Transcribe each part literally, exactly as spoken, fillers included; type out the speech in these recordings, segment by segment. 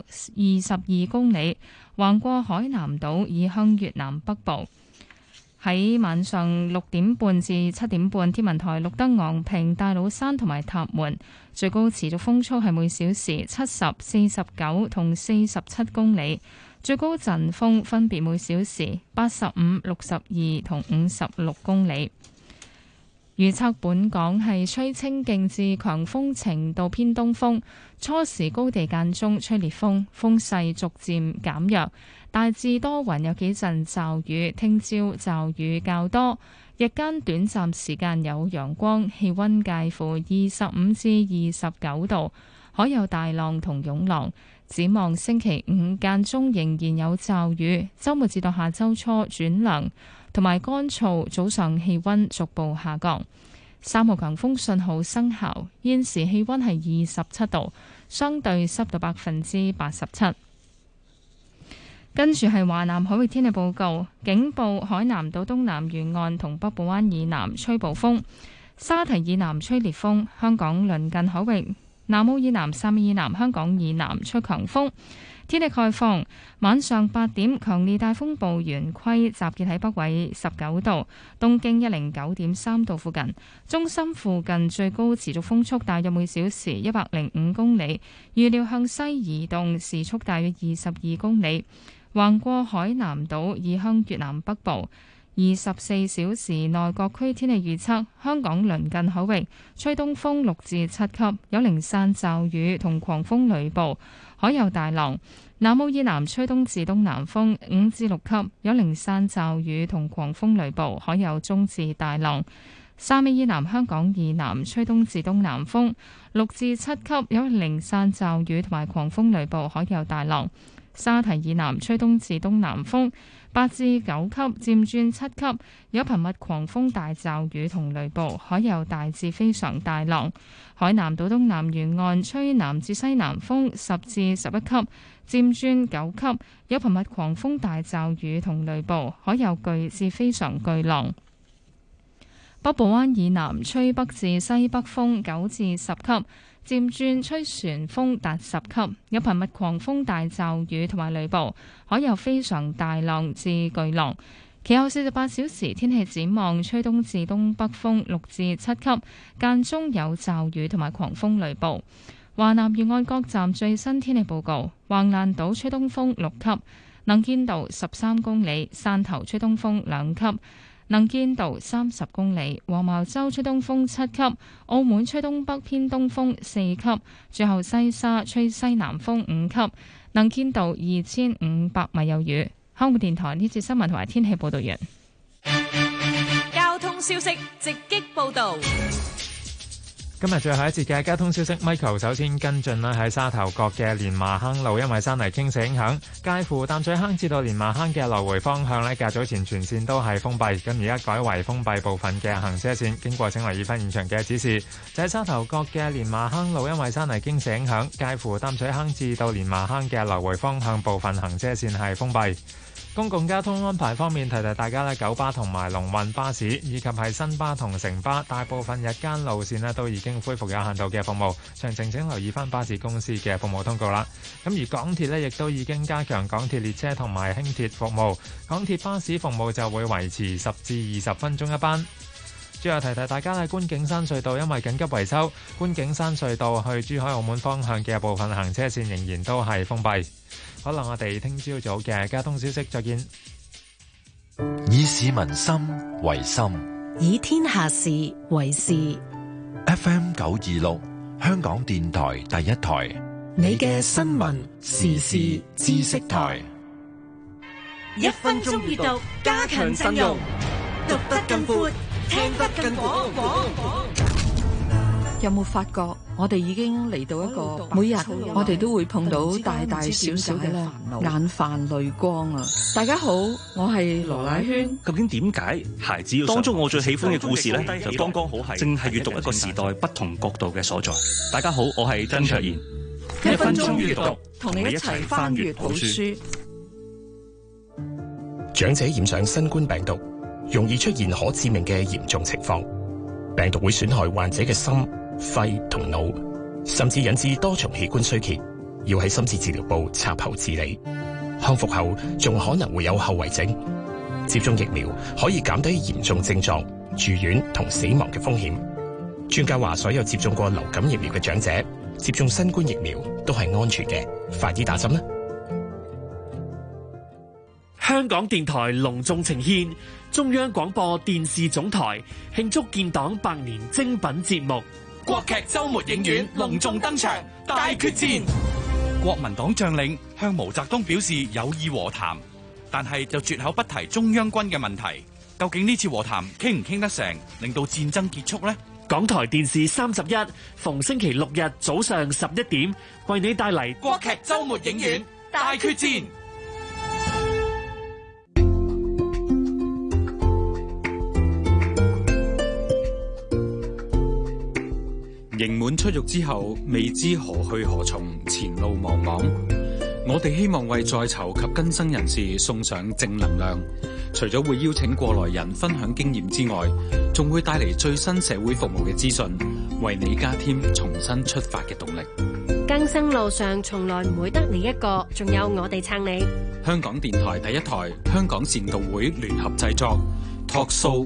二十二公里，橫過海南島以向越南北部。喺晚上六點半至七點半，天文台錄得昂坪、大老山同埋塔門最高持續風速係每小時七十、四十九同四十七公里，最高陣風分別每小時八十五、六十二同五十六公里。預測本港係吹清勁至強風程度偏東風，初時高地間中吹烈風，風勢逐漸減弱，大致多雲，有幾陣驟雨。聽朝驟雨較多，日間短暫時間有陽光，氣溫介乎二十五至二十九度，海有大浪同湧浪。展望星期五間中仍然有驟雨，週末至到下週初轉涼同埋乾燥，早上氣溫逐步下降。三號強風信號生效，現時氣溫係二十七度，相對濕度百分之八十七。跟住係華南海域天氣報告，警報海南島東南沿岸同北部灣以南吹暴風，沙堤以南吹烈風，香港鄰近海域南澳以南、汕尾以南、香港以南吹強風。天氣概況，晚上八點，強烈大風暴圓規集結喺北緯十九度、東經一零九點三度附近，中心附近最高持續風速大約每小時一百零五公里，預料向西移動，時速大約二十二公里，橫過海南島以向越南北部。二十四小時內各區天氣預測：香港鄰近海域吹東風六至七級，有零散驟雨同狂風雷暴，海有大浪；南澳以南吹東至東南風五至六級，有零散驟雨同狂風雷暴，海有中至大浪；汕尾以南、香港以南吹東至東南風六至七級，有零散驟雨同埋狂風雷暴，海有大浪；沙堤以南吹東至東南風八至九級，漸轉七級，有頻密狂風大驟雨同雷暴，海有大至非常大浪。海南島東南沿岸吹南至西南風十至十一級，漸轉九級，有頻密狂風大驟雨同雷暴，海有巨至非常巨浪。北部灣以南吹北至西北風九至十級，漸轉吹旋風達十級，有頻密狂風大驟雨同埋雷暴，海有非常大浪至巨浪。其後四十八小時天氣展望，吹東至東北風六至七級，間中有驟雨同埋狂風雷暴。華南沿岸各站最新天氣報告：橫瀾島吹東風六級，能見度十三公里；汕頭吹東風兩級，能見度三十公里；黃茅洲吹東風七級，澳門吹東北偏東風四級，最後西沙吹西南風五級，能見度二千五百米有餘。香港電台呢節新聞同埋天氣報道完。 交通消息直擊報道。 今日最後一節嘅交通消息 ，Michael 首先跟進啦，喺沙頭角嘅蓮麻坑路，因為山泥傾瀉影響，介乎淡水坑至到蓮麻坑嘅來回方向呢，較早前全線都係封閉，咁而家改為封閉部分嘅行車線，經過請留意翻現場嘅指示。就喺沙頭角嘅蓮麻坑路，因為山泥傾瀉影響，介乎淡水坑至到蓮麻坑嘅來回方向部分行車線係封閉。公共交通安排方面，提提大家咧，九巴同埋龍運巴士以及係新巴同城巴，大部分日間路線咧都已經恢復有限度嘅服務。詳情請留意翻巴士公司嘅服務通告啦。咁而港鐵咧亦都已經加強港鐵列車同埋輕鐵服務，港鐵巴士服務就會維持十至二十分鐘一班。最後提提大家咧，觀景山隧道因為緊急維修，觀景山隧道去珠海澳門方向嘅部分行車線仍然都係封閉。好啦，我哋聽朝早嘅交通消息再見。 以市民心為心， 以天下事為事。 F M 九二六，香港電台第一台， 你嘅新聞時事知識台， 一分鐘閱讀，加強陣容，讀得更闊，聽得更廣廣廣。 有冇發覺我哋已經嚟到一個每日我哋都會碰到大大小小嘅眼泛淚光啊！大家好，我係羅乃萱。 究竟點解孩子要當中我最喜歡嘅故事呢？就剛剛好係正係閱讀一個時代不同角度嘅所在。大家好，我係曾卓賢。 一分鐘閱讀，同你一齊翻閱好書。 長者染上新冠病毒，容易出現可致命嘅嚴重情況，病毒會損害患者嘅心、肺同腦，甚至引致多重器官衰竭， 要喺深切治療部插喉治理，康復後仲可能會有後遺症。接種疫苗可以減低嚴重症狀、住院同死亡嘅風險。專家話，所有接種過流感疫苗嘅長者接種新冠疫苗都係安全嘅，快啲打針啦！ 香港電台隆重呈獻中央廣播電視總台慶祝建黨百年精品節目《國劇週末影院》隆重登場，大決戰。 國民黨將領向毛澤東表示有意和談，但係就絕口不提中央軍嘅問題。究竟呢次和談傾唔傾得成，令到戰爭結束呢？ 港台電視三十一逢星期六日早上十一點為你帶嚟《國劇週末影院》大決戰。 刑滿出獄之後，未知何去何從，前路茫茫。我哋希望為在囚及更生人士送上正能量，除咗會邀請過來人分享經驗之外，仲會帶嚟最新社會服務嘅資訊，為你加添重新出發嘅動力。 更生路上從來唔會得你一個，仲有我哋撐你。 香港電台第一台，香港善導會聯合製作 Talk Show。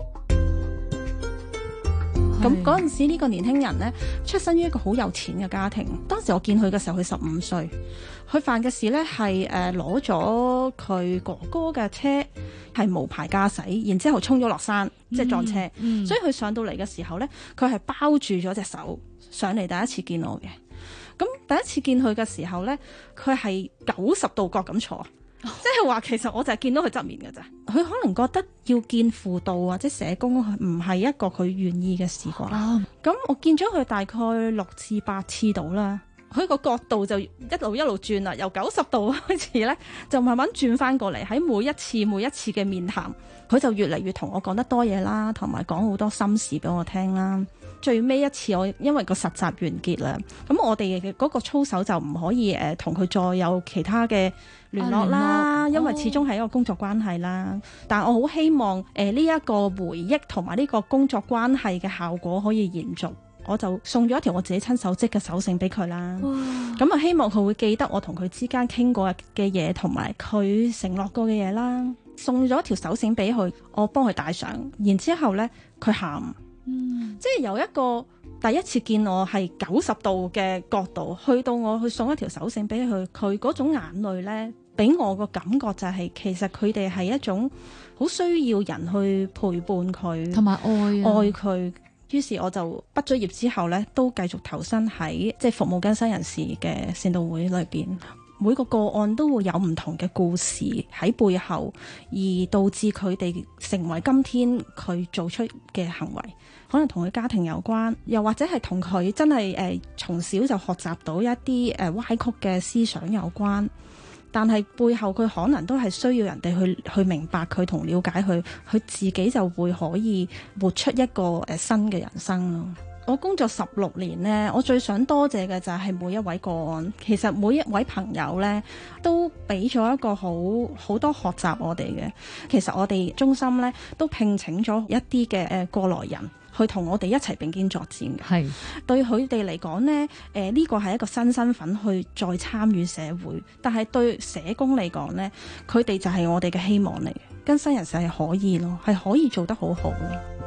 咁嗰陣時呢個年輕人呢，出身於一個好有錢嘅家庭。當時我見佢嘅時候，佢十五歲。佢犯嘅事呢係誒攞咗佢哥哥嘅車，係無牌駕駛，然之後衝咗落山，即係撞車。嗯嗯、所以佢上到嚟嘅時候呢，佢係包住咗隻手上嚟，第一次見我嘅。咁第一次見佢嘅時候呢，佢係九十度角咁坐。即係話，其實我就係見到佢側面嘅咋，佢可能覺得要見輔導或者社工唔係一個佢願意嘅事啩。咁、哦、我見咗佢大概六至八次到啦，佢個角度就一路一路轉啦，由九十度開始咧，就慢慢轉翻過嚟。喺每一次每一次嘅面談，佢就越嚟越同我講得多嘢啦，同埋講好多心事俾我聽啦。最尾一次我因為個實習完結啦，咁我哋嘅嗰個操守就唔可以誒同佢再有其他嘅聯絡啦，啊、因為始終係一個工作關係啦。哦、但我好希望誒呢一個回憶同埋呢個工作關係嘅效果可以延續，我就送咗一條我自己親手織嘅手繩俾佢啦。咁啊哇，希望佢會記得我同佢之間傾過嘅嘢，同埋佢承諾過嘅嘢啦。送咗一條手繩俾佢，我幫佢戴上，然之後呢，佢喊。嗯，即係由一個第一次見我係九十度嘅角度，去到我去送一條手繩俾佢，佢嗰種眼淚呢，俾我個感覺就係、是、其實佢哋係一種好需要人去陪伴佢，同埋愛愛佢。於是我就畢咗業之後呢，都繼續投身喺即係服務更生人士嘅善導會裏邊。每個個案都會有唔同嘅故事喺背後，而導致佢哋成為今天佢做出嘅行為，可能同佢家庭有關，又或者係同佢真係誒從小就學習到一啲誒歪曲嘅思想有關。但係背後佢可能都係需要人哋去去明白佢同了解佢，佢自己就會可以活出一個誒新嘅人生咯。我工作十六年呢，我最想多謝嘅就係每一位個案。其實每一位朋友呢，都俾咗一個好好多學習我哋嘅。其實我哋中心呢，都聘請咗一啲嘅誒過來人去同我哋一齊並肩作戰嘅。係對佢哋嚟講呢，誒呢個係一個新身份去再參與社會，但係對社工嚟講呢，佢哋就係我哋嘅希望嚟嘅。更生人士係可以咯，係可以做得好好。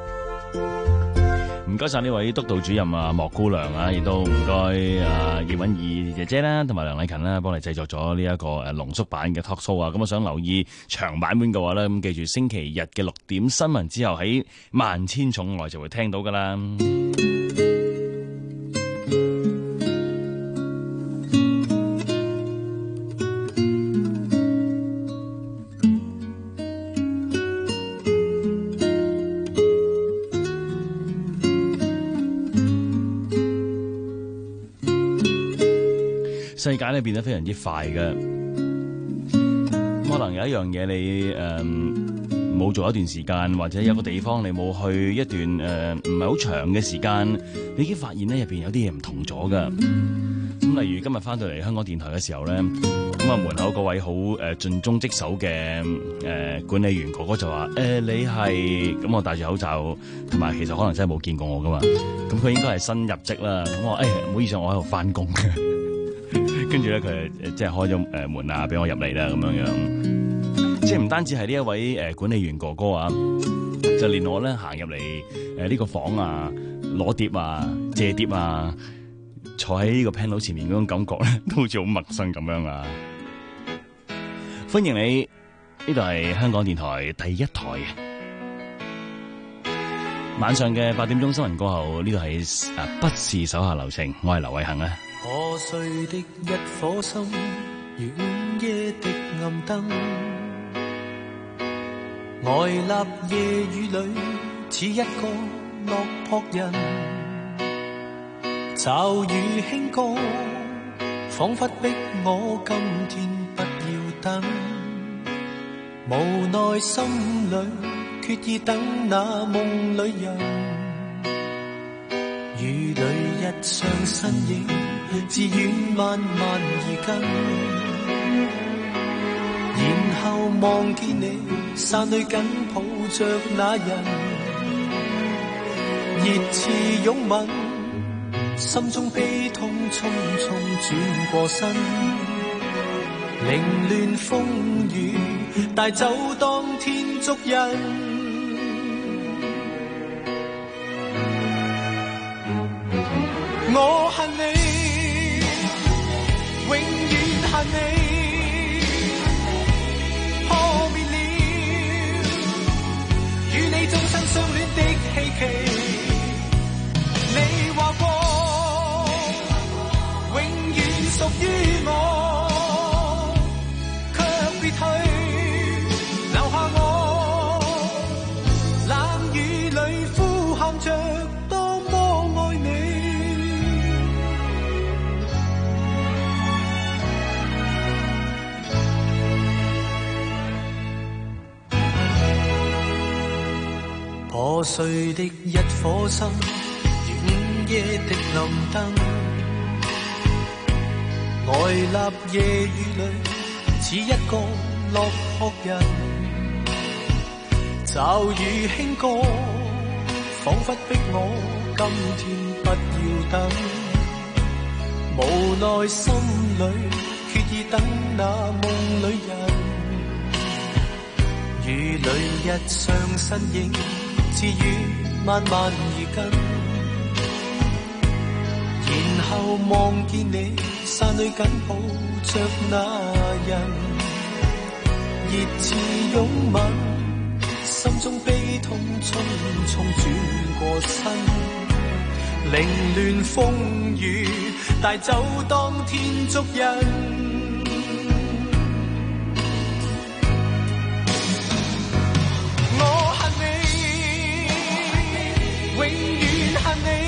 唔該晒呢位督導主任啊，莫姑娘啊，亦都唔該啊葉韻儀姐姐啦，同埋梁禮勤啦，幫你製作咗呢一個誒濃縮版嘅 talk show 啊。咁我想留意長版本嘅話咧，咁記住星期日嘅六點新聞之後喺萬千寵愛就會聽到噶啦。世界咧變得非常之快嘅，可能有一樣嘢你誒冇、呃、做一段時間，或者有個地方你冇去一段誒唔係好長嘅時間，你已經發現咧入邊有啲嘢唔同咗噶。咁例如今日翻到嚟香港電台嘅時候咧，咁啊門口嗰位好誒盡忠職守嘅誒管理員哥哥就話：誒、呃、你係咁，我戴住口罩，同埋其實可能真係冇見過我噶嘛。咁佢應該係新入職啦。咁我誒唔好意思，我喺度翻工嘅。 跟住咧佢即係開咗誒門啊，俾我入嚟啦咁樣樣。即係唔單止係呢一位誒管理員哥哥啊，就連我咧行入嚟誒呢個房啊，攞碟啊，借碟啊，坐喺呢個 panel 前面嗰種感覺咧，都好似好陌生咁樣啊！歡迎你，呢度係香港電台第一台晚上嘅八點鐘新聞過後，呢度係啊不是手下留情，我係劉偉恒啊。 破碎的一顆心，如午夜的暗燈，呆立夜雨裏，似一個落魄人。驟雨輕歌，彷彿逼我今天不要等。無奈心裏決意等那夢裏人，雨裏一雙身影，自遠慢慢移近，然後望見你傘裏緊抱着那人，熱刺擁吻，心中悲痛匆匆轉過身，凌亂風雨帶走當天足印。我恨你，永遠恨你，破滅了與你終身相戀的希冀。你話過永遠屬於我，卻別去留下我，冷雨裏呼喊着多麼愛你。破碎的一顆心，如午夜的暗燈，呆立夜雨裏，似一個落魄人。驟雨輕歌，彷彿逼我今天不要等。無奈心裏決意等那夢裏人，雨裏一雙身影，自遠慢慢移近，然後望見你傘裏緊抱着那人，熱刺擁吻，心中悲痛匆匆轉過身，凌亂風雨帶走當天足印。永遠恨你，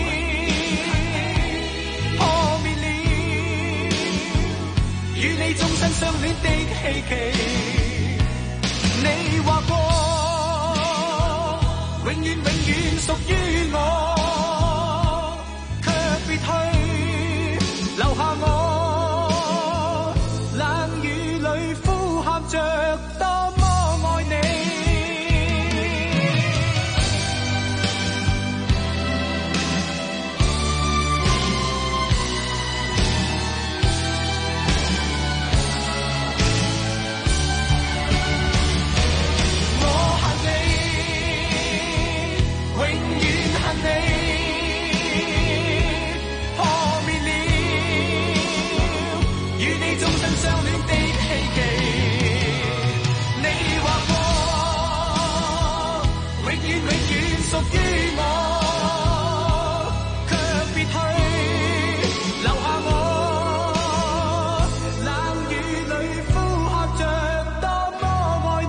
破滅了與你終身相戀的希冀。你話過永遠永遠屬於我，卻別去留下我，冷雨裏呼喊着多麼愛你。屬於我，卻別去留下我，冷雨裏呼喊着多麼愛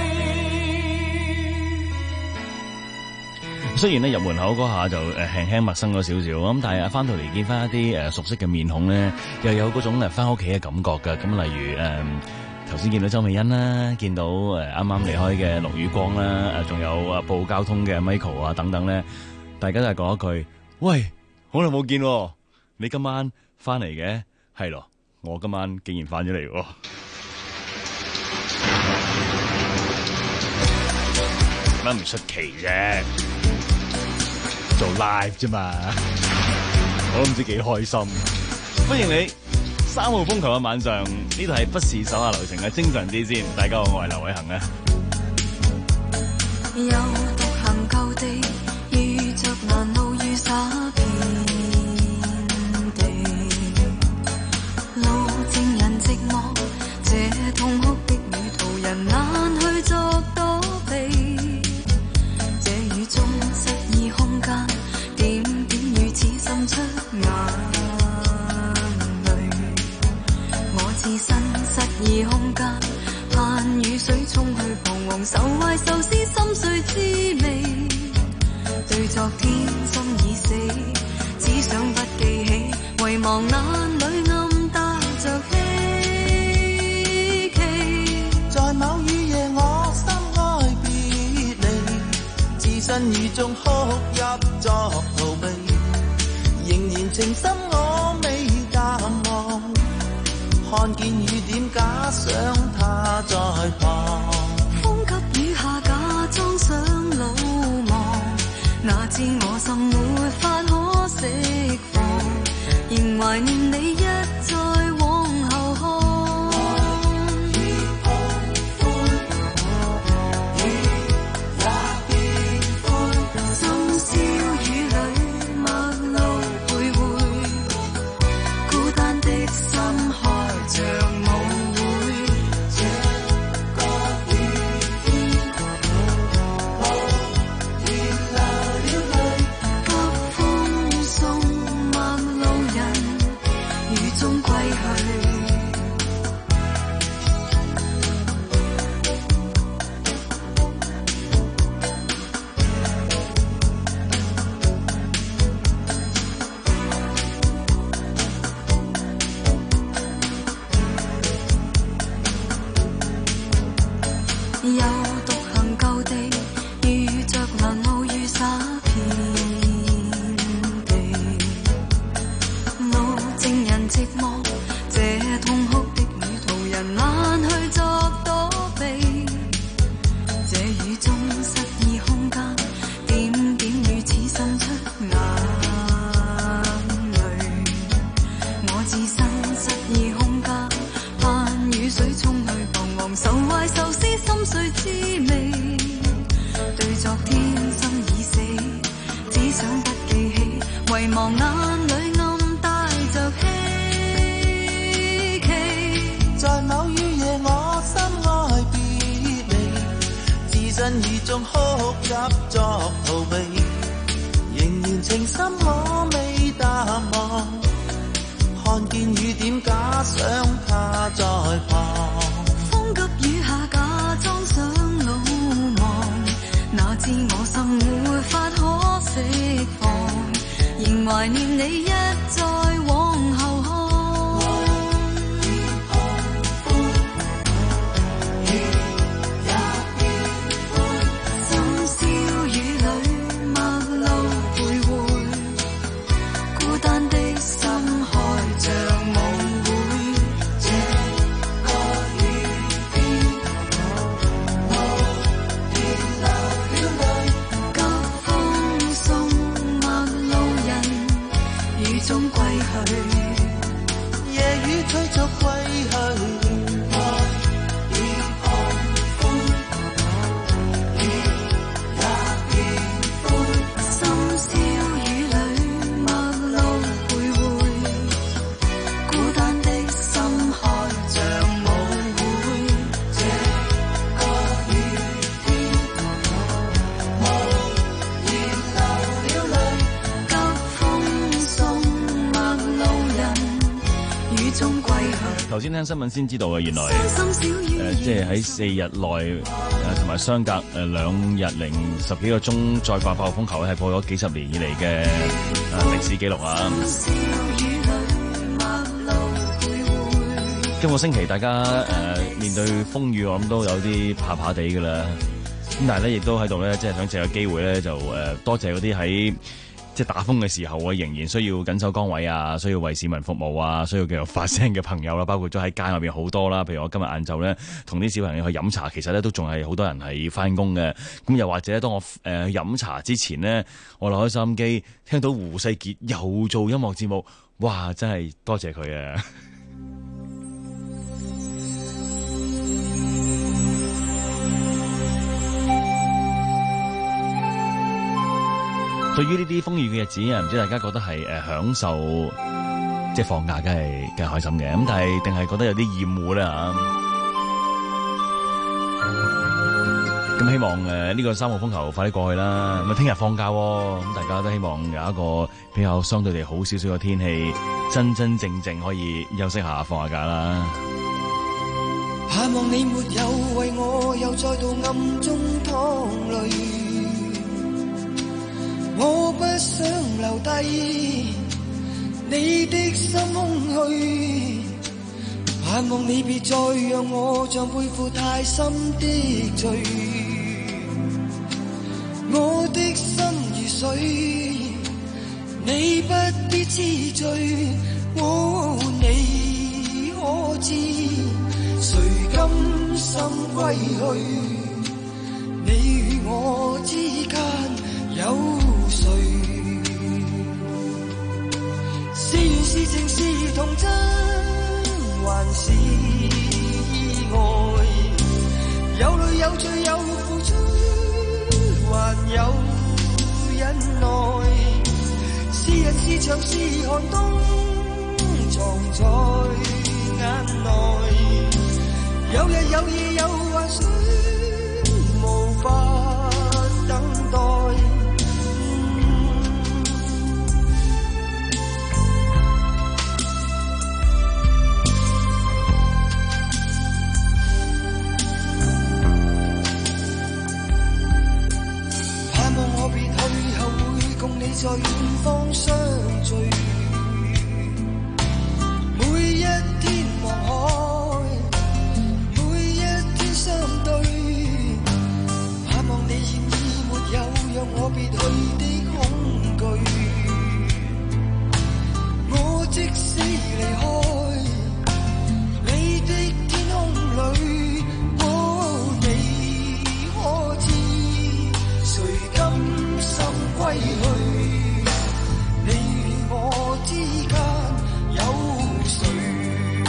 你。雖然咧入門口嗰下就誒輕輕陌生咗少少，咁但係翻到嚟見翻一啲誒熟悉嘅面孔咧，又有嗰種誒翻屋企嘅感覺㗎。咁例如誒頭先見到周美欣啦，見到誒啱啱離開嘅陸宇光啦，誒仲有啊報交通嘅 Michael 啊等等咧，大家都係講一句：喂，好耐冇見，你今晚翻嚟嘅？係咯，我今晚竟然翻咗嚟喎。乜唔出奇啫，做 live 啫嘛，我都唔知幾開心。歡迎你三號風球嘅晚上，呢度係不是手下留情嘅，精神啲先。大家好，我係劉偉恒啊。 又獨行舊地，遇着難路遇灑遍地，路正人寂寞，這痛哭的旅途人難去作躲避，這雨中失意空間，點點如此滲出眼淚，我自身失意空間，盼雨水沖去彷徨愁懷愁思心碎滋味，對昨天心已死，只想不記起，遺忘眼裏暗帶着希冀， 在某雨夜我心愛別離，置身雨中哭泣作逃避，仍然情深我未淡忘，看見雨點假想他在旁， 風給雨下假裝想魯莽，哪知我心沒法可釋放，仍懷念你一再往後看，雨碰歡，雨也變歡，深宵雨裏陌路徘徊，孤單的心開着舞會，這個雨天無言流了淚，急風送陌路人雨中歸去。又獨行舊地，遇着難路遇灑遍地，路正人寂寞，這痛哭的旅途人難去作躲避，這雨中失意空間，點點如此滲出眼淚，我自身失意空間，盼雨水沖去彷徨愁懷愁思心碎滋味，對昨天心已死，只想不記起，遺忘眼裏暗帶着希冀， 在某雨夜我心愛別離，置身雨中哭泣作逃避，仍然情深我未淡忘，看見雨點假想他在旁， 風給雨下假裝想魯莽，哪知我心沒法可釋放，仍懷念你一再往後看，雨碰歡，雨也變歡，深宵雨裏陌路徘徊，孤單的心開着舞會，這個雨天無言流了淚，急風送陌路人雨中歸去， 夜雨催促歸去，雨碰歡，雨也變歡， 深宵雨裏陌路徘徊，孤單的心開着舞會，這個雨天無言流了淚，急風送陌路人雨中歸去。 頭先聽新聞先知道嘅，原來誒、呃、即係喺四日內誒同埋相隔誒兩日零十幾個鐘再發炮風球咧，係破咗幾十年以嚟嘅誒歷史記錄啊！今個星期大家誒、呃、面對風雨，我諗都有啲怕怕地㗎啦。咁但係咧，亦都喺度咧，即係想借個機會咧，就誒、呃、多謝嗰啲喺即係打風嘅時候啊，仍然需要緊守崗位啊，需要為市民服務啊，需要繼續發聲嘅朋友啦，包括咗喺街外邊好多啦。譬如我今日晏晝咧，同啲小朋友去飲茶，其實咧都仲係好多人係翻工嘅。咁又或者當我誒飲、呃、茶之前呢，我攞開收音機，聽到胡世傑又做音樂節目，哇！真係多謝佢啊！ 對於呢啲風雨嘅日子啊，唔知大家覺得係誒享受，即係放假，梗係梗係開心嘅。咁但係定係覺得有啲厭惡咧嚇。咁希望誒呢、呢個三號風球快啲過去啦。咁啊，聽日放假喎，咁大家都希望有一個比較相對地好少少嘅天氣，真真正正可以休息下放下假啦。 盼望你沒有為我又再度暗中淌淚，我不想留低你的心空虛，盼望你別再讓我像背負太深的罪，我的心如水，你不必痴醉，哦，你可知誰甘心歸去？你與我之間有誰？是緣是情是童真，還是意外？有淚有罪有付出，還有忍耐。是人是牆是寒冬，藏在眼內。有日有夜有幻想，無法等待。盼望我別去後會共你在遠方相聚，每一天望海，相對，盼望你現已沒有讓我別去的恐懼，我即使離開你的天空裏，哦，你可知誰甘心歸去？你與我之間有誰？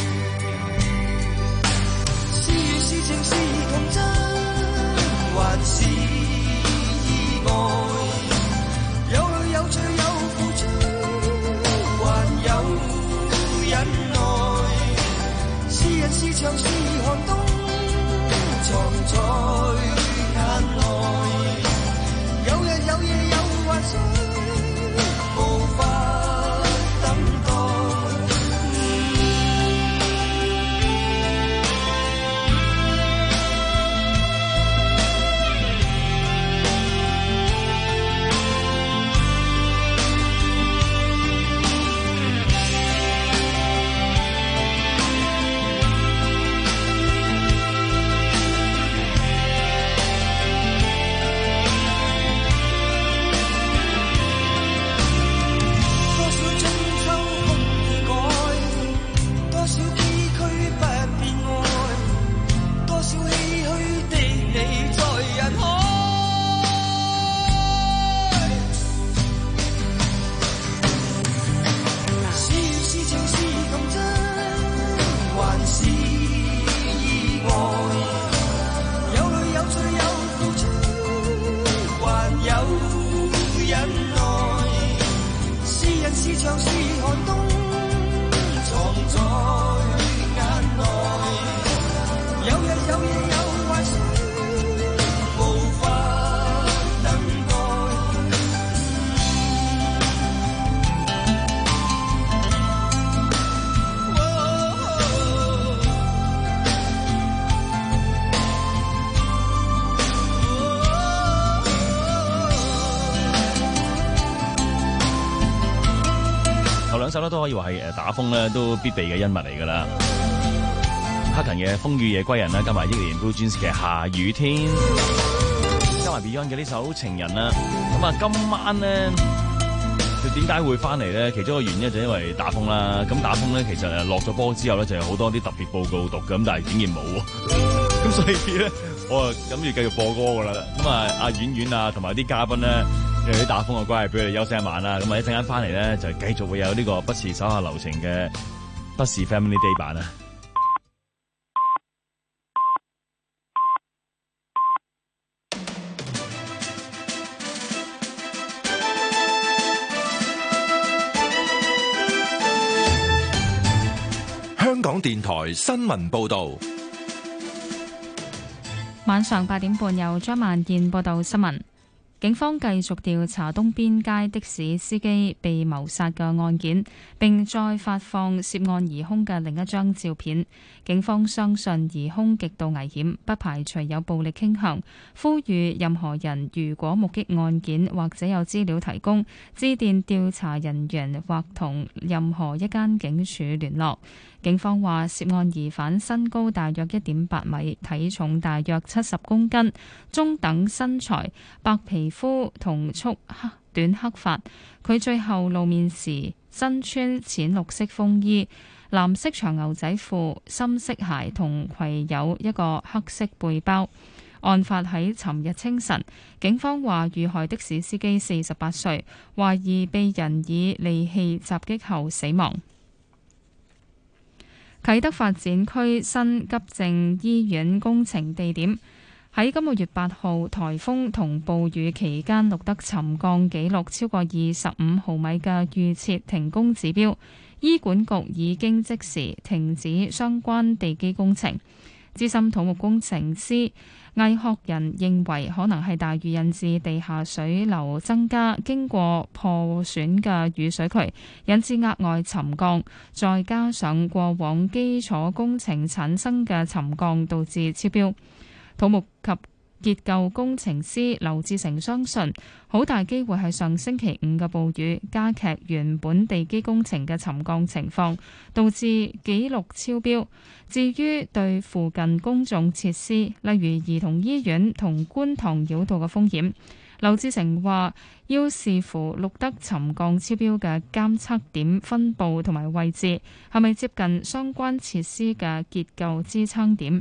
是情是童真，還是意外？有淚有罪有付出，還有忍耐。是人是牆是寒冬，藏在眼內。有日有夜有幻想，無法等待。是牆是寒冬，藏在眼內。有日有夜有幻想，無法等待。 兩首咧都可以話係誒打風咧都必備嘅恩物嚟㗎啦。克勤嘅《風雨夜歸人》啦，加埋憶蓮 Blue Jeans 嘅《下雨天》，加埋 Beyond 嘅呢首《情人》啦。咁啊，今晚咧佢點解會翻嚟咧？其中一個原因就因為打風啦。咁打風咧，其實誒落咗波之後咧，就有好多啲特別報告讀嘅，咁但係竟然冇喎。咁所以咧，我啊諗住繼續播歌㗎啦。咁啊，阿婉婉啊，同埋啲嘉賓咧。有啲打風嘅關係，俾佢哋休息一晚啦。咁啊，一陣間翻嚟咧，就繼續會有呢個不是手下留情嘅不是 Family Day 版啊。 港電台新聞報道。 晚上八點半由張萬燕報道新聞。警方繼續調查東邊街的士司機被謀殺嘅案件，並再發放涉案疑兇嘅另一張照片。警方相信疑兇極度危險，不排除有暴力傾向，呼籲任何人如果目擊案件或者有資料提供，致電調查人員或同任何一間警署聯絡。警方話，涉案疑犯身高大約一點八米，體重大約七十公斤，中等身材，白皮膚同束黑短黑髮。佢最後露面時身穿淺綠色風衣、藍色長牛仔褲、深色鞋同攜有一個黑色背包。案發喺尋日清晨，警方話遇害的士司機四十八歲，懷疑被人以利器襲擊後死亡。啟德發展區新急症醫院工程地點喺今個月八號颱風同暴雨期間錄得沉降紀錄超過二十五毫米嘅預設停工指標，醫管局已經即時停止相關地基工程。資深土木工程師魏學仁認為，可能係大雨引致地下水流增加，經過破損嘅雨水渠，引致額外沉降，再加上過往基礎工程產生嘅沉降，導致超標。土木及結構工程師劉志成相信，好大機會係上星期五嘅暴雨加劇原本地基工程嘅沉降情況，導致紀錄超標。至於對附近公眾設施，例如兒童醫院同觀塘繞道嘅風險，劉志成話要視乎錄得沉降超標嘅監測點分佈同埋位置，係咪接近相關設施嘅結構支撐點。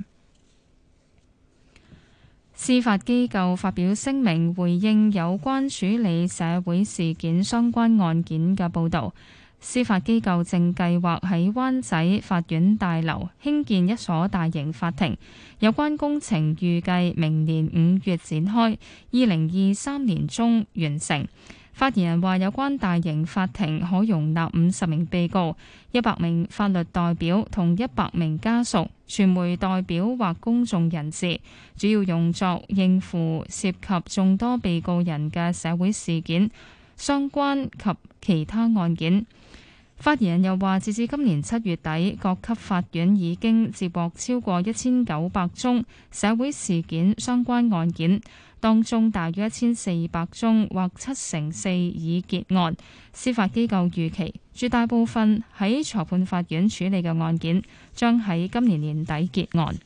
司法機構發表聲明回應有關處理社會事件相關案件嘅報導。司法機構正計劃喺灣仔法院大樓興建一所大型法庭，有關工程預計明年五月展開，二零二三年中完成。發言人話，有關大型法庭可容納五十名被告、一百名法律代表同一百名家屬、傳媒代表或公眾人士，主要用作應付涉及眾多被告人嘅社會事件、相關及其他案件。發言人又話，截至今年七月底，各級法院已經接獲超過一千九百宗社會事件相關案件，當中大約一千四百宗或七成四已結案。司法機構預期，絕大部分喺裁判法院處理嘅案件將喺今年年底結案。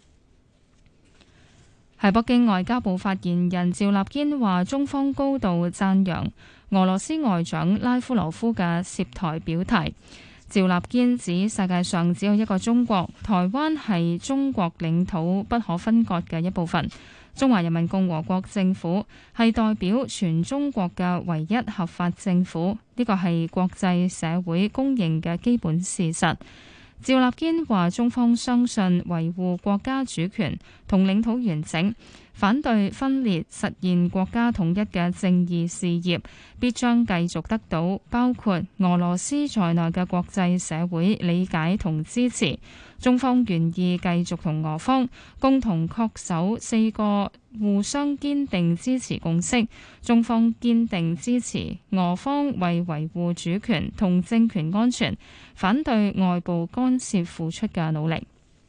喺北京，外交部發言人趙立堅話，中方高度讚揚俄羅斯外長拉夫羅夫嘅涉台表態。趙立堅指，世界上只有一個中國，台灣係中國領土不可分割嘅一部分。中華人民共和國政府係代表全中國嘅唯一合法政府，呢個係國際社會公認嘅基本事實。趙立堅話，中方相信維護國家主權同領土完整，反對分裂，實現國家統一嘅正義事業，必將繼續得到包括俄羅斯在內嘅國際社會理解同支持。中方願意繼續同俄方共同恪守四個互相堅定支持共識。中方堅定支持俄方為維護主權同政權安全，反對外部干涉付出嘅努力。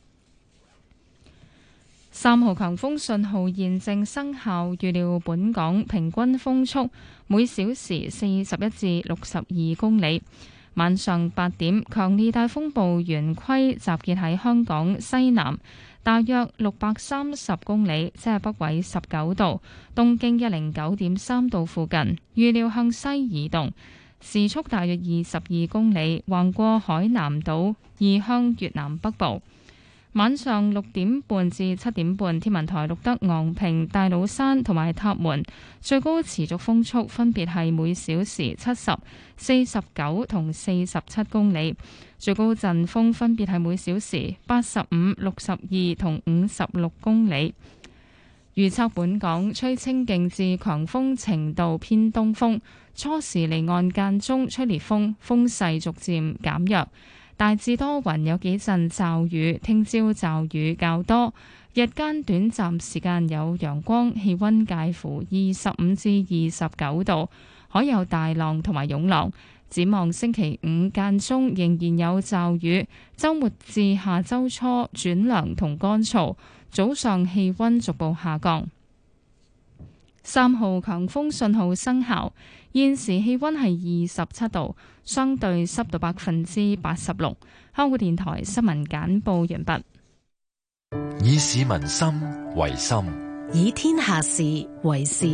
三號強風信號現正生效，預料本港平均風速每小時四十一至六十二公里。晚上八點，強烈大風暴圓規集結喺香港西南大約六百三十公里，即係北緯十九度、東經一零九點三度附近，預料向西移動，時速大約二十二公里，橫過海南島，移向越南北部。晚上六點半至七點半，天文台錄得昂坪、大老山同埋塔門最高持續風速分別係每小時七十、四十九同四十七公里，最高陣風分別係每小時八十五、六十二同五十六公里。預測本港吹清勁至強風程度偏東風，初時離岸間中吹烈風，風勢逐漸減弱。 大致多雲，有幾陣驟雨，聽朝驟雨較多，日間短暫時間有陽光，氣溫介乎二十五至二十九度，海有大浪同埋湧浪。展望星期五間中仍然有驟雨，週末至下週初轉涼同乾燥，早上氣溫逐步下降。三號強風信號生效，現時氣溫係二十七度，相對濕度百分之八十六。香港電台新聞簡報完畢。 以市民心為心， 以天下事為事。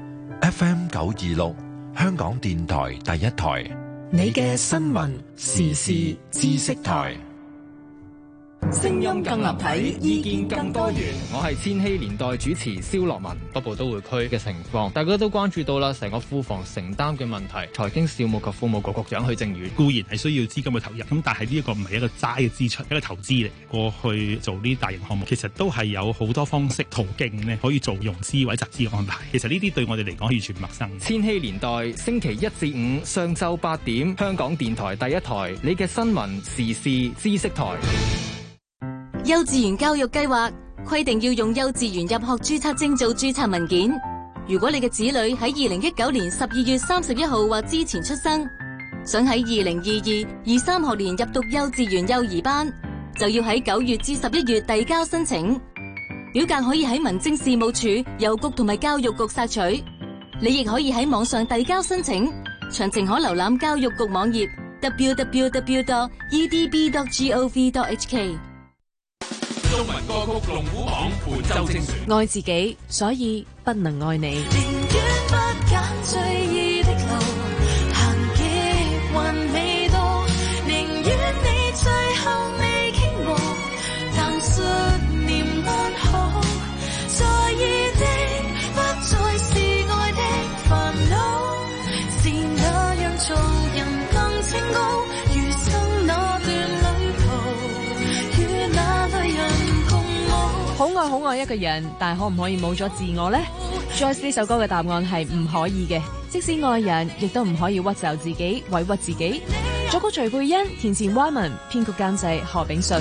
F M 九二六，香港電台第一台， 你嘅新聞時事知識台。 聲音更立體，意見更多元。我係千禧年代主持蕭樂文。北部都會區嘅情況，大家都關注到啦，成個庫房承擔嘅問題。財經事務及庫務局局長許正宇， 固然係需要資金嘅投入，咁但係呢一個唔係一個齋嘅支出，一個投資嚟。過去做呢啲大型項目，其實都係有好多方式途徑咧，可以做融資或者集資嘅安排。其實呢啲對我哋嚟講完全陌生。 千禧年代星期一至五上晝八點，香港電台第一台，你嘅新聞時事知識台。 幼稚園教育計劃規定要用幼稚園入學註冊證做註冊文件。如果你嘅子女喺二零一九年十二月三十一號或之前出生，想喺二零二二、二三學年入讀幼稚園幼兒班，就要喺九月至十一月遞交申請。表格可以喺民政事務處、郵局同埋教育局索取。你亦可以喺網上遞交申請，詳情可瀏覽教育局網頁 double-u double-u double-u dot e d b dot gov dot h k。 中文歌曲龍虎榜伴奏精選， 愛自己，所以不能愛你。 寧願不揀最易的路，行極還未到，寧願你最後未傾和，但信念安好。在意的不再是愛的煩惱，是那樣做人更清高。餘生那段旅途，與那類人。 好愛好愛一個人，但係可唔可以冇咗自我呢？ Joyce 呢首歌嘅答案係唔可以嘅，即使愛人，亦都唔可以屈就自己，委屈自己。作曲徐佩欣，填詞歪文，編曲監製何炳順。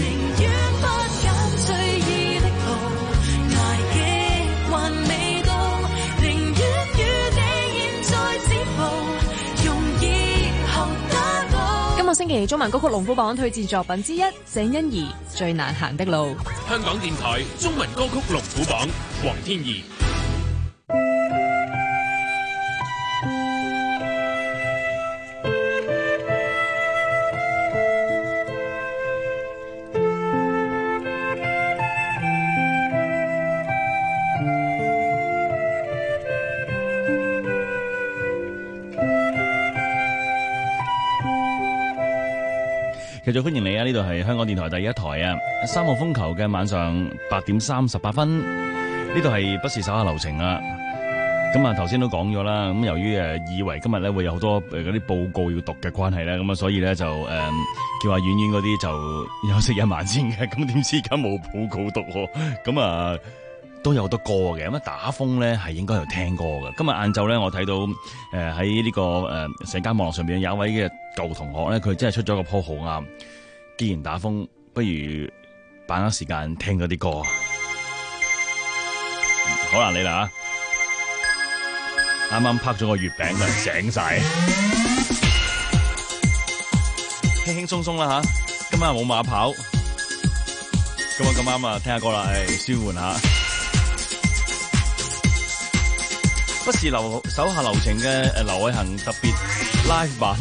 今個星期中文歌曲龍虎榜推薦作品之一，鄭欣宜《最難行的路》。 香港電台中文歌曲龍虎榜，黃天怡。 繼續歡迎你啊！呢度係香港電台第一台啊，三號風球嘅晚上八點三十八分，呢度係不是手下留情啊。咁啊，頭先都講咗啦。咁由於誒以為今日咧會有好多誒嗰啲報告要讀嘅關係咧，咁啊，所以咧就誒、呃、叫阿婉婉嗰啲就休息一晚先嘅。咁點知而家冇報告讀喎？咁啊都有好多歌嘅。咁啊打風咧係應該有聽歌嘅。今日晏晝咧我睇到誒喺呢個誒社交網絡上邊有一位嘅舊同學咧，佢真係出咗個鋪好啱。既然打風，不如把握時間聽嗰啲歌。好啦，你啦吓，啱啱拍咗個月餅嘅醒晒，輕輕鬆鬆啦吓。今晚冇馬跑，咁啊咁啱啊，聽下歌啦，誒，舒緩下。不是留手下留情嘅誒，劉偉恒特別 live 版。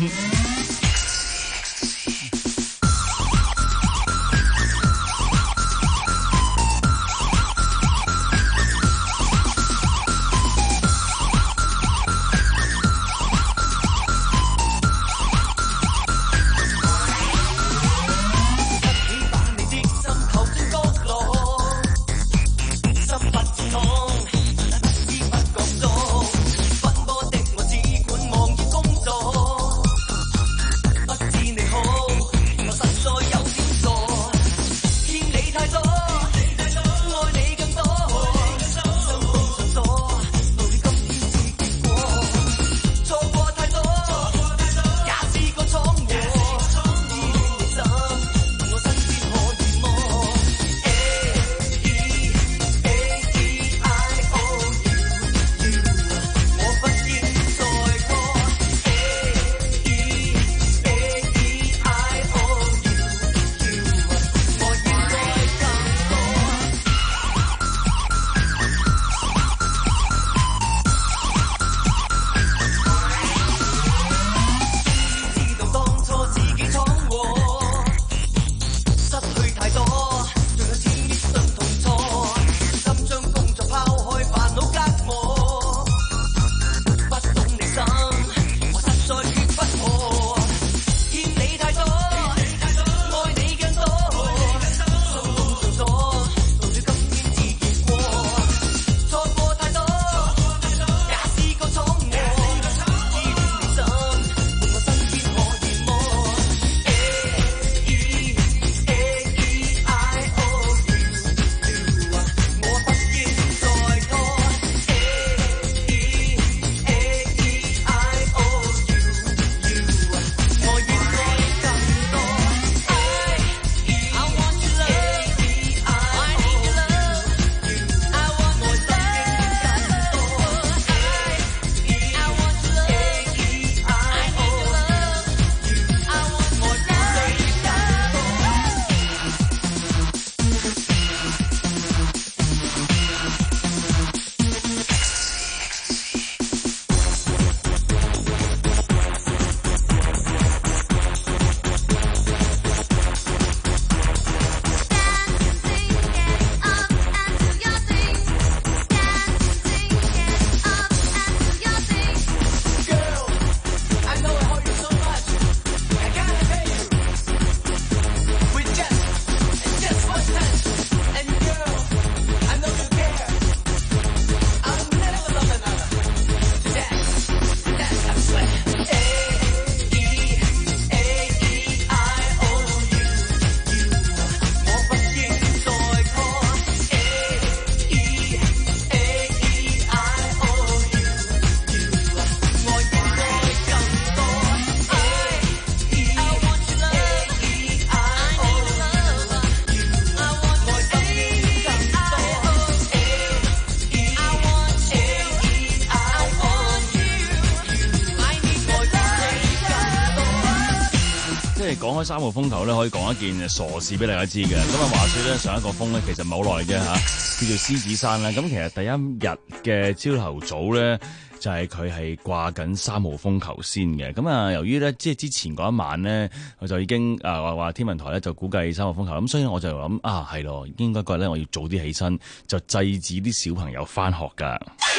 講開三號風球咧，可以講一件傻事俾大家知嘅。咁啊，話說咧，上一個風咧，其實唔係好耐啫嚇，叫做獅子山啦。咁其實第一日嘅朝頭早咧，就係佢係掛緊三號風球先嘅。咁啊，由於咧即係之前嗰一晚咧，我就已經啊話話天文台咧就估計三號風球，咁所以我就諗啊係咯，應該嗰日咧我要早啲起身，就制止啲小朋友翻學㗎。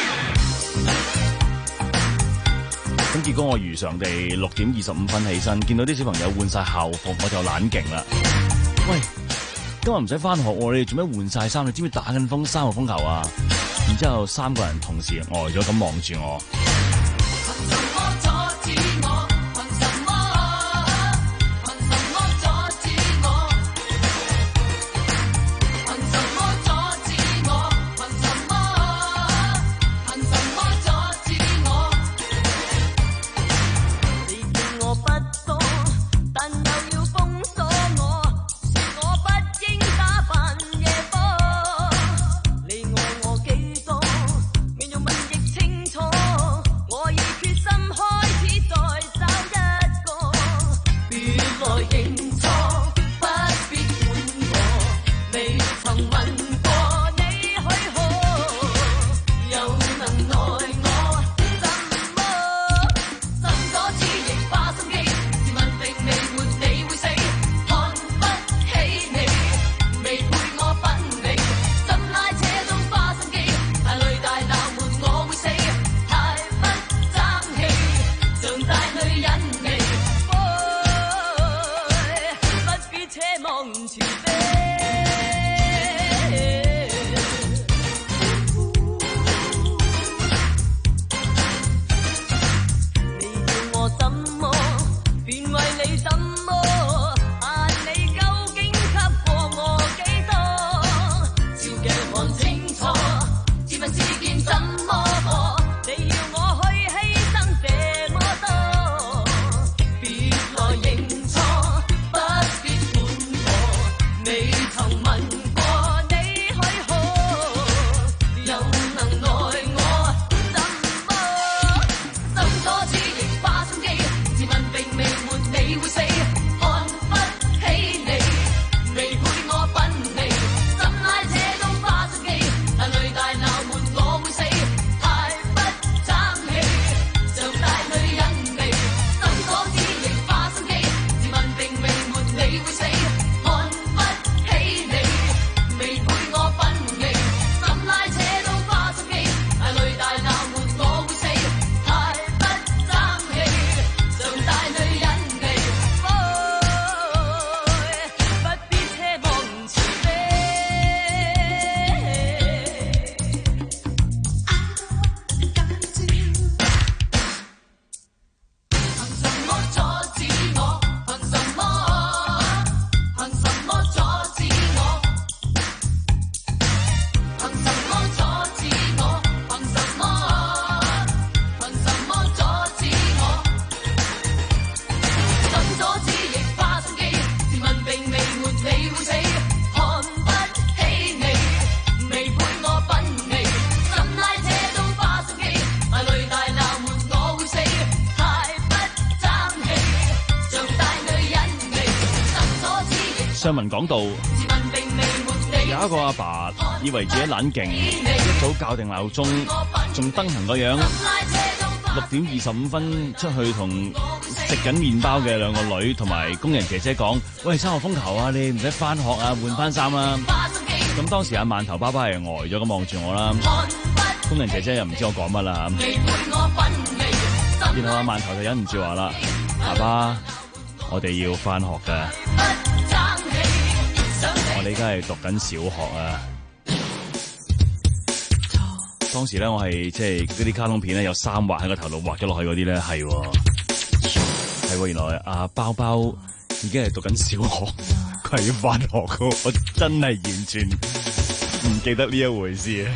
咁結果我如常地六點二十五分起身，見到啲小朋友換晒校服，我就懶勁啦。喂，今日唔使翻學喎，你哋做咩換晒衫？你知唔知打緊風三號風球啊？然之後三個人同時呆咗咁望住我。上文講到，有一個阿爸以為自己懶勁，一早校定鬧鐘，仲登行個樣，六點二十五分出去同食緊麵包嘅兩個女同埋工人姐姐講：喂，三號風球啊，你唔使翻學啊，換翻衫啦。咁當時阿饅頭爸爸係呆咗咁望住我啦，工人姐姐又唔知我講乜啦。然後阿饅頭就忍唔住話啦：爸爸，我哋要翻學㗎。我哋而家係讀緊小學啊！當時咧，我係即係嗰啲卡通片咧，有三畫喺個頭度畫咗落去嗰啲咧，係係喎，原來阿包包已經係讀緊小學，佢係要翻學噶，我真係完全唔記得呢一回事啊！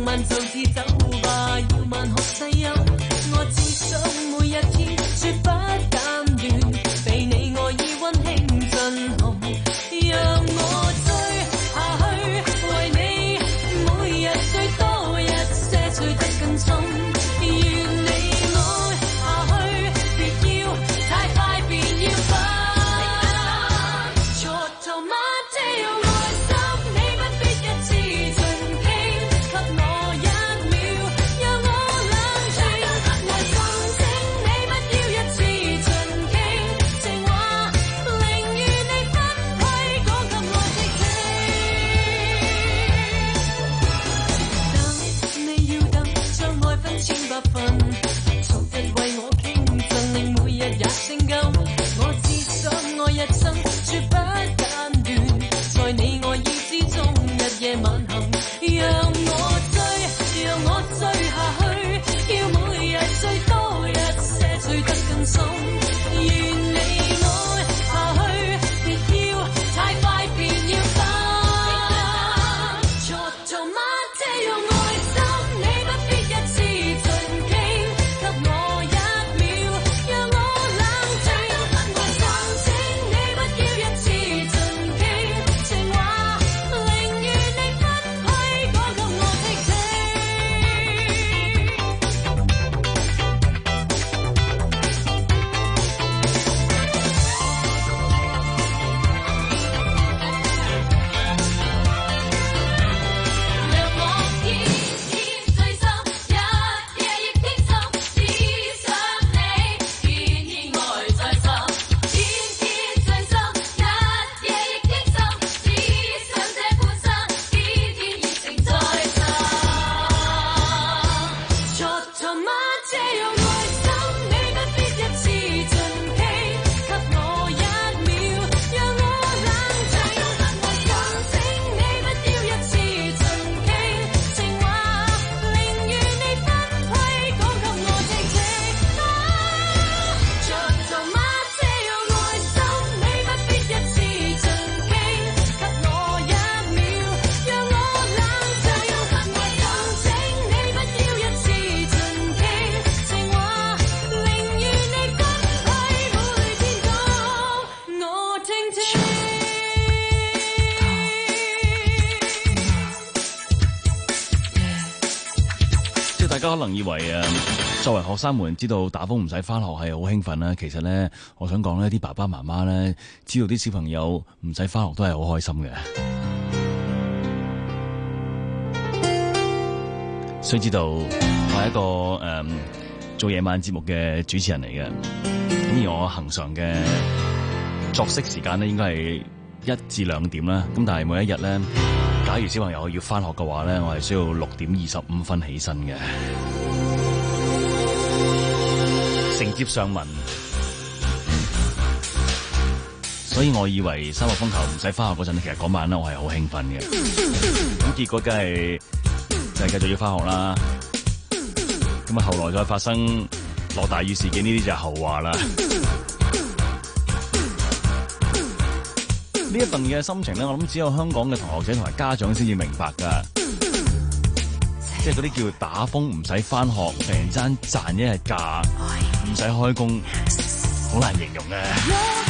慢就似走吧，要慢學細音。我只想每一天絕不間斷，被你愛意溫馨震撼，讓我追下去，為你每日最多一些，追得更深。願你愛下去，別要太快，便要分。錯錯嗎？這樣愛心，你不必一次盡傾，給我一秒，讓我冷靜。愛心請你不要一次盡傾，情話寧願你分批講給我聽。等你要等，將愛分千百份，逐日為我傾盡，令每日也性感。我只想愛一生，絕不間斷，在你愛意之中，日夜晚行。讓我追，讓我追下去，要每日最多一些，追得更深。願你愛下去，別要太快，便要分。錯錯嗎？這樣愛心，你不必一次盡傾，給我一秒，讓我冷靜。愛心請你不要一次盡傾，情話寧願你分批講給我聽聽。讓我天天醉心，日夜亦傾心，只想你偏偏愛在心。天天醉心，日夜亦傾心，只想這半生，天天熱情在心。錯錯嗎？這樣愛心，你不必一次盡傾，給我一秒，讓我冷靜。愛心請你不要一次盡傾，情話寧願你分批講給我聽聽。錯錯嗎？這樣愛心，你不必一次盡傾，給我一秒，讓我冷靜。愛心請你不要一次盡傾，情話寧願你分批每天講我聽聽。 即係大家可能以為誒，作為學生們知道打風唔使返學係好興奮啦。其實咧，我想講呢啲爸爸媽媽咧知道啲小朋友唔使返學都係好開心嘅。須知道我係一個誒、嗯、做夜晚節目嘅主持人嚟嘅，咁而我恒常嘅作息時間咧應該係一至兩點啦。咁但係每一日咧，假如小朋友要返學嘅話咧，我係需要六點二十五分起身嘅。承接上文，所以我以為三號風球唔使返學嗰陣，其實嗰晚咧我係好興奮嘅。咁結果梗係就係繼續要返學啦。咁啊，後來再發生落大雨事件，呢啲就係後話啦。呢一份嘅心情咧，我諗只有香港嘅同學仔同埋家長先至明白㗎。即係嗰啲叫打風唔使返學，突然間賺一日假，唔使開工，好難形容嘅。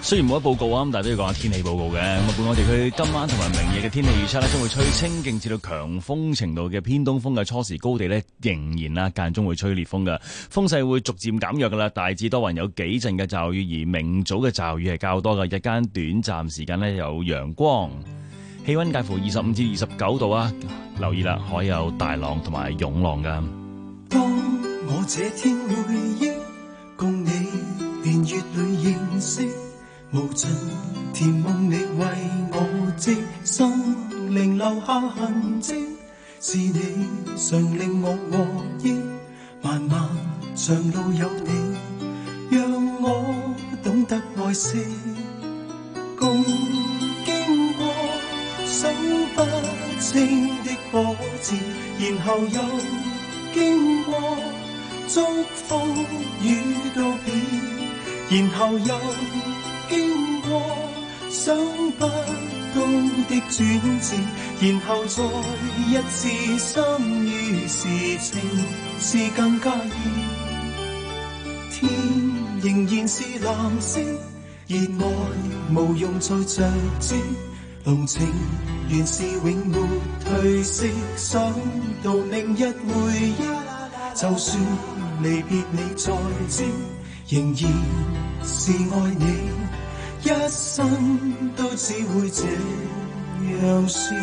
雖然冇得報告啊，咁但係都要講下天氣報告嘅。咁啊，本港地區今晚同埋明日嘅天氣預測咧，將會吹清勁至到強風程度嘅偏東風嘅，初時高地咧仍然啦間中會吹烈風嘅，風勢會逐漸減弱噶啦，大致多雲有幾陣嘅驟雨，而明早嘅驟雨係較多嘅，日間短暫時間咧有陽光，氣溫介乎二十五至二十九度啊，留意啦，海有大浪同埋湧浪噶。 當我這天回憶共你年月裏認識，無盡甜夢你為我織，心靈留下痕跡，是你常令我獲益，漫漫長路有你，讓我懂得愛惜，共經過數不清的波折，然後又經過祝福與道別，然後又經過想不到的轉折，然後再一次相遇時，情是更加熱，天仍然是藍色，熱愛無用再着跡，濃情原是永沒褪色，想到明日回憶，就算離別你在即，仍然是愛你，一生都只會這樣說。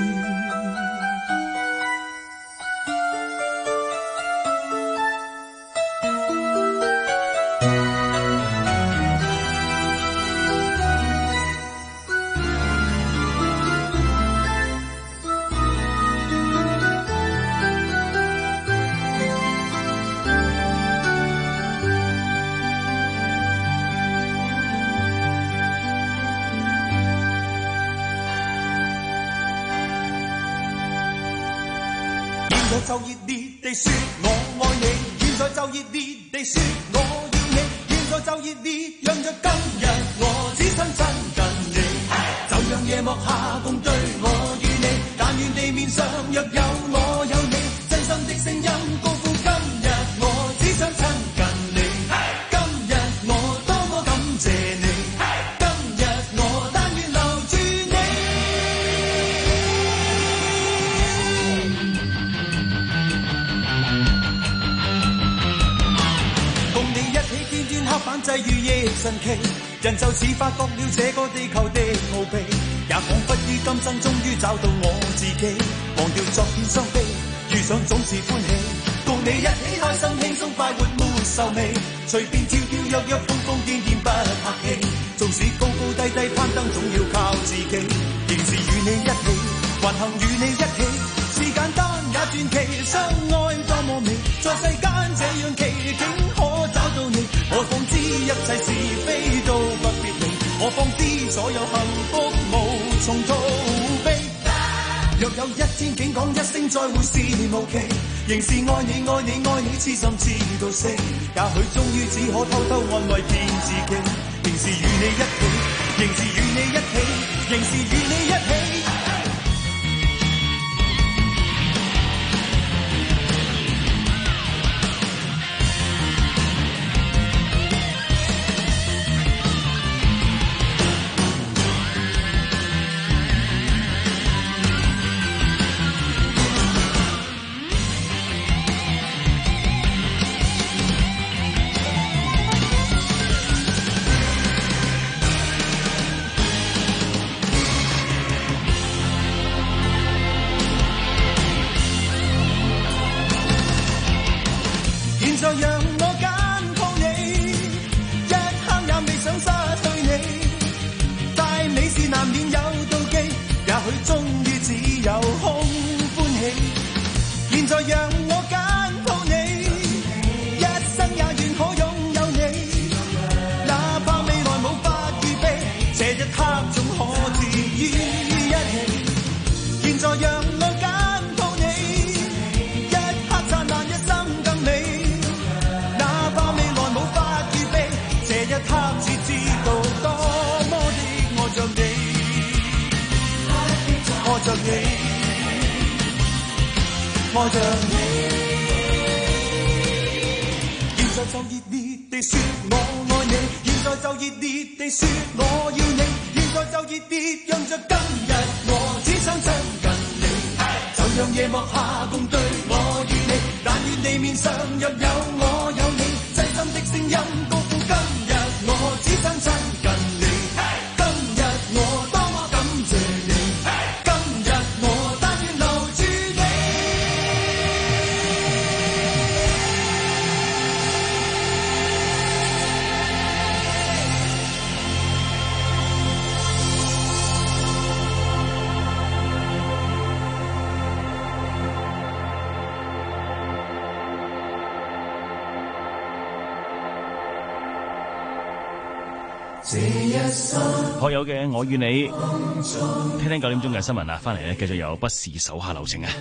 就熱烈地說我愛你，現在就熱烈地說我要你，現在就熱烈讓着今日我只想親近你，就讓夜幕下共對我與你，但願地面上若有我有你，真心的聲音高呼今日我只想親近你，今日我多麼感謝你，今日我但願留住你。刻板際遇亦神奇，人就似發覺了這個地球的奧秘，也彷彿於今生終於找到我自己，忘掉昨天傷悲，遇上總是歡喜，共你一起開心輕鬆快活沒愁味，隨便跳跳躍躍瘋瘋癲癲不客氣，縱使高高低低攀登總要靠自己，仍是與你一起，還幸與你一起，是簡單也傳奇，相愛多麼美，在世間這樣奇景可找到你，我方知一切是非都不必理，我方知所有幸福無從逃避，若有一天竟講一聲再會是無期，仍是愛你愛你愛你痴心痴到死，也許終於只可偷偷安慰騙自己，仍是與你一起，仍是與你一起，仍是與你一起。愛着你，現在就熱烈地說我愛你，現在就熱烈地說我要你，現在就熱烈讓着今日我只想親近你，就讓夜幕下共對我與你，但願你面上若有我有你，細心的聲音高呼今日我只想親近你，今日我多麼感謝你，今日我但願留住你。 學友嘅我與你，聽聽九點鐘嘅新聞啊，翻嚟咧繼續有不是手下留情啊。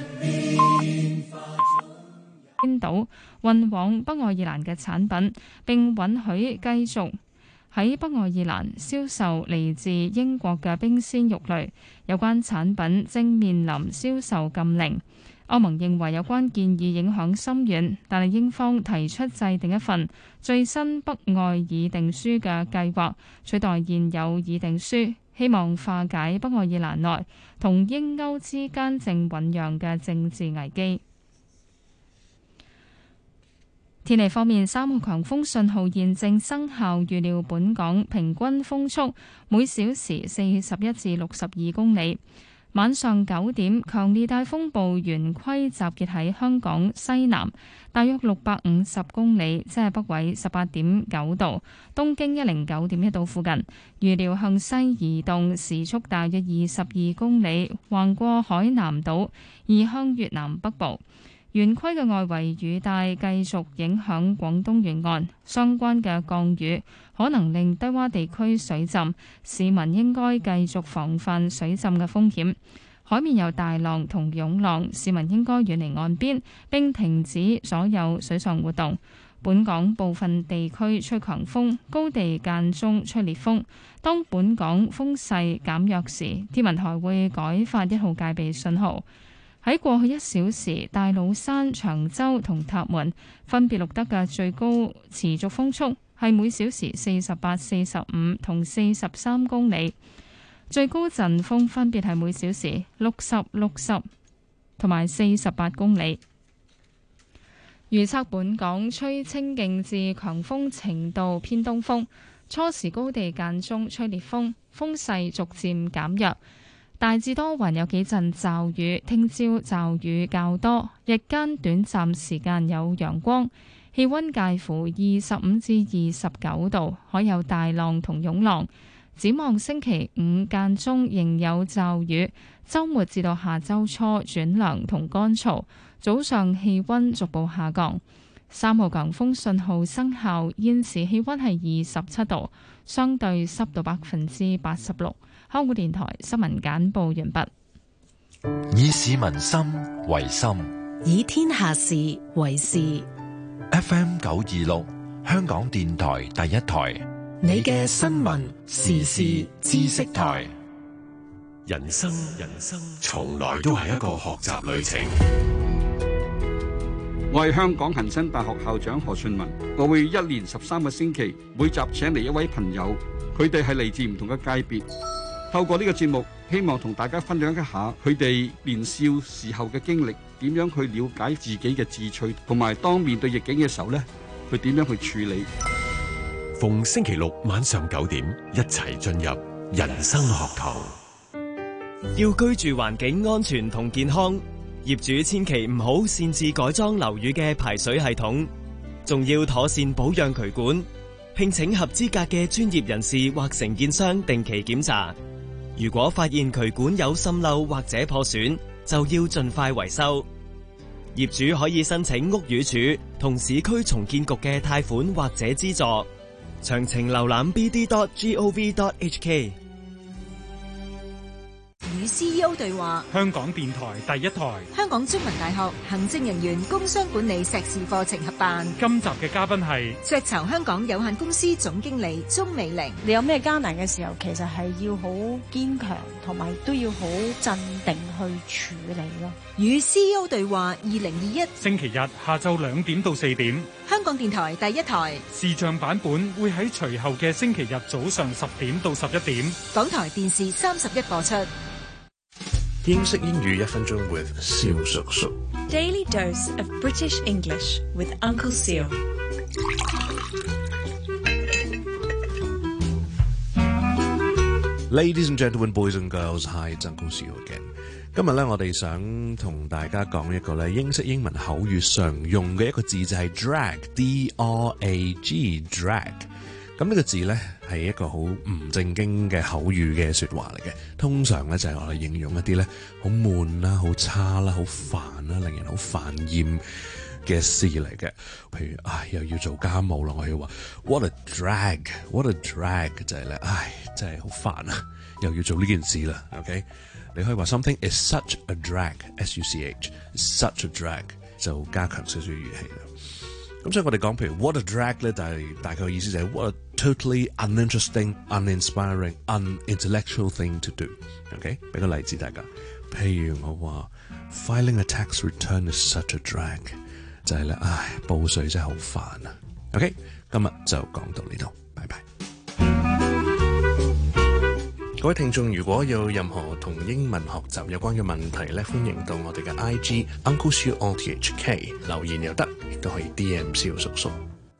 邊島運往北愛爾蘭嘅產品，並允許繼續喺北愛爾蘭銷售嚟自英國嘅冰鮮肉類，有關產品正面臨銷售禁令。歐盟認為有關建議影響深遠，但係英方提出制定一份最新北愛議定書嘅計劃，取代現有議定書，希望化解北愛爾蘭內同英歐之間正醖釀嘅政治危機。天氣方面，三號強風信號現正生效，預料本港平均風速每小時四十一至六十二公里。晚上九點，強烈大風暴圓規集結喺香港西南，大約六百五十公里，即係北緯十八點九度，東經一零九點一度附近。預料向西移動，時速大約二十二公里，橫過海南島，移向越南北部。圓規嘅外圍雨帶繼續影響廣東沿岸，相關嘅降雨可能令低洼地區水浸，市民應該繼續防範水浸嘅風險。海面有大浪同湧浪，市民應該遠離岸邊並停止所有水上活動。本港部分地區吹強風，高地間中吹烈風。當本港風勢減弱時，天文台會改發一號戒備信號。喺過去一小時，大老山、長洲同塔門分別錄得嘅最高持續風速係每小時四十八、四十五同四十三公里，最高陣風分別係每小時六十、六十同埋四十八公里。預測本港吹清勁至強風程度偏東風，初時高地間中吹烈風，風勢逐漸減弱。大致多雲，有幾陣驟雨。聽朝驟雨較多，日間短暫時間有陽光，氣溫介乎二十五至二十九度，海有大浪同湧浪。展望星期五間中仍有驟雨，週末至到下週初轉涼同乾燥，早上氣溫逐步下降。三號強風信號生效，現時氣溫係二十七度，相對濕度百分之八十六。香港電台新聞簡報完畢。 以市民心為心， 以天下事為事。 F M 九二六，香港電台第一台， 你嘅新聞時事知識台。 人生，人生從來都係一個學習旅程。 我係香港恒生大學校長何順文，我會一連十三個星期，每集請嚟一位朋友，佢哋係嚟自唔同嘅界別。透過呢個節目，希望同大家分享一下佢哋年少時候嘅經歷，點樣去了解自己嘅志趣，同埋當面對逆境嘅時候呢，佢點樣去處理。 逢星期六晚上九點，一齊進入人生學堂。 要居住環境安全同健康，業主千祈唔好擅自改裝樓宇嘅排水系統，仲要妥善保養渠管，聘請合資格嘅專業人士或承建商定期檢查。如果發現渠管有滲漏或者破損，就要盡快維修。業主可以申請屋宇署同市區重建局嘅貸款或者資助。詳情瀏覽 b d dot gov dot h k。 以 C E O 對話， 香港電台第一台， 香港中文大學行政人員工商管理碩士課程合辦。 今集嘅嘉賓係雀巢香港有限公司總經理鍾美玲。 你有咩艱難嘅時候，其實係要好堅強，同埋都要好鎮定去處理咯。 與 C E O 對話二零二一， 星期日下晝兩點到四點， 香港電台第一台視像版本會喺隨後嘅星期日早上十點到十一點， 港台電視三十一播出。 英式英語一分鐘 with 蕭叔叔。 Daily dose of British English with Uncle Seal。 Ladies and gentlemen, boys and girls, hi, it's Uncle Seal again。今日咧，我哋想同大家講一個咧英式英文口語常用嘅一個字，就係 drag，D R A G，drag。咁呢個字咧係一個好唔正經嘅口語嘅説話嚟嘅，通常咧就係我哋形容一啲咧好悶啦、好差啦、好煩啦、令人好煩厭嘅事嚟嘅。譬如唉，又要做家務啦，我要話 What a drag，What a drag 就係咧，唉，真係好煩啊，又要做呢件事啦。OK， 你可以話 Something is such a drag，S U C H，such a drag 就加強少少語氣啦。咁所以我哋講譬如 what a drag 咧，但係大概嘅意思就係 what a totally uninteresting, uninspiring, unintellectual thing to do。OK， 俾個例子大家，譬如我話 filing a tax return is such a drag， 就係咧，唉，報稅真係好煩啊。OK， 今日就講到呢度，拜拜。各位聽眾，如果有任何同英文學習有關嘅問題咧，歡迎到我哋嘅 I G Uncle Siu O T H K 留言又得，亦都可以 D M 蕭叔叔。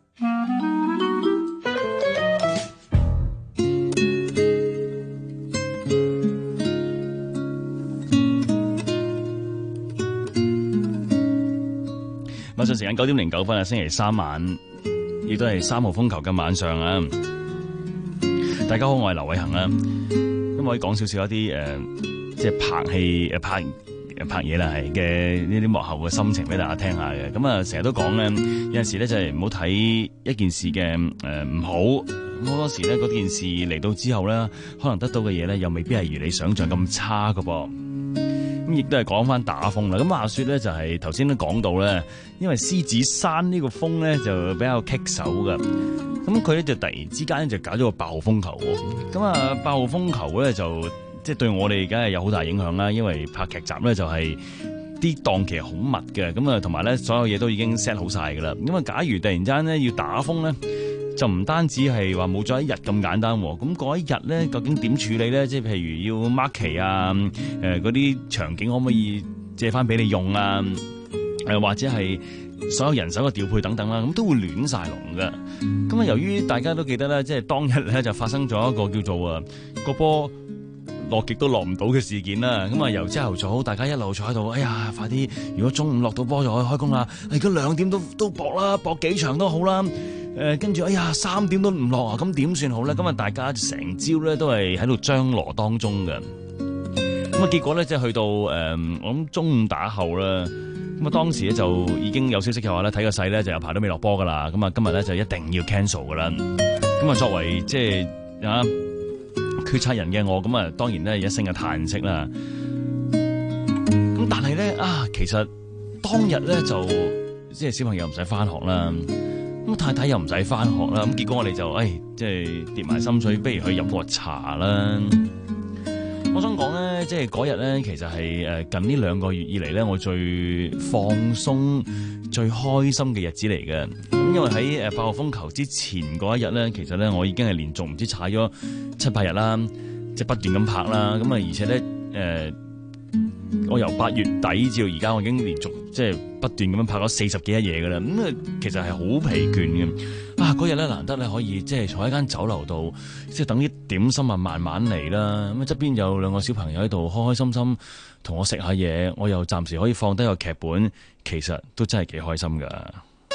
晚上時間九點零九分啊，星期三晚，亦都係三號風球嘅晚上啊！大家好，我係劉偉恒啊。咁可以講少少一啲誒、呃，即係拍戲誒拍拍嘢啦，係嘅呢啲幕後嘅心情俾大家聽下嘅。咁啊，成日都講咧，有陣時咧就係唔好睇一件事嘅誒唔好，好多時咧嗰件事嚟到之後咧，可能得到嘅嘢咧又未必係如你想象咁差噶噃。咁亦都係講翻打風啦。咁話說咧，就係頭先都講到咧，因為獅子山呢個風咧就比較棘手噶。咁佢咧就突然之間就搞咗個八號風球喎。咁啊，八號風球咧就即係對我哋梗係有好大影響啦。因為拍劇集咧就係啲檔期好密嘅，咁啊同埋咧所有嘢都已經 set 好晒噶啦。咁啊，假如突然之間咧要打風咧，就唔單止係話冇咗一日咁簡單。咁嗰一日咧究竟點處理咧？即係譬如要 mark 期啊，誒嗰啲場景可唔可以借翻俾你用啊？誒、呃、或者係所有人手嘅調配等等啦，咁都會亂晒龍嘅。咁啊，由於大家都記得咧，即係當日咧就發生咗一個叫做啊個波落極都落唔到嘅事件啦。咁啊，由朝頭早大家一路坐喺度，哎呀，快啲！如果中午落到波就可以開工啦。而家兩點都都搏啦，搏幾場都好啦。誒、呃，跟住哎呀，三點都唔落啊，咁點算好咧？咁啊，大家成朝咧都係喺度張羅當中嘅。咁啊，結果咧即係去到誒、呃，我諗中午打後啦。咁啊，當時咧就已經有消息嘅話咧，睇個勢咧就有排都未落波噶啦。咁啊，今日咧就一定要 cancel 噶啦。咁啊，作為即係啊決策人嘅我，咁啊當然咧一聲嘅嘆息啦。咁但係咧啊，其實當日咧就即係小朋友唔使翻學啦，咁太太又唔使翻學啦。咁結果我哋就誒即係跌埋心水，不如去飲個茶啦。我想講咧，即係嗰日咧，其實係誒近呢兩個月以嚟咧，我最放鬆、最開心嘅日子嚟嘅。咁因為喺誒八號風球之前嗰一日咧，其實咧我已經係連續唔知踩咗七八日啦，即係不斷咁拍啦。咁啊，而且咧誒、呃，我由八月底至到而家，我已經連續即係不斷咁樣拍咗四十幾日嘢噶啦。咁啊，其實係好疲倦嘅。啊！嗰日咧難得咧可以即係坐喺間酒樓度，即係等啲點心啊慢慢嚟啦。咁啊側邊有兩個小朋友喺度開開心心同我食下嘢，我又暫時可以放低個劇本，其實都真係幾開心噶。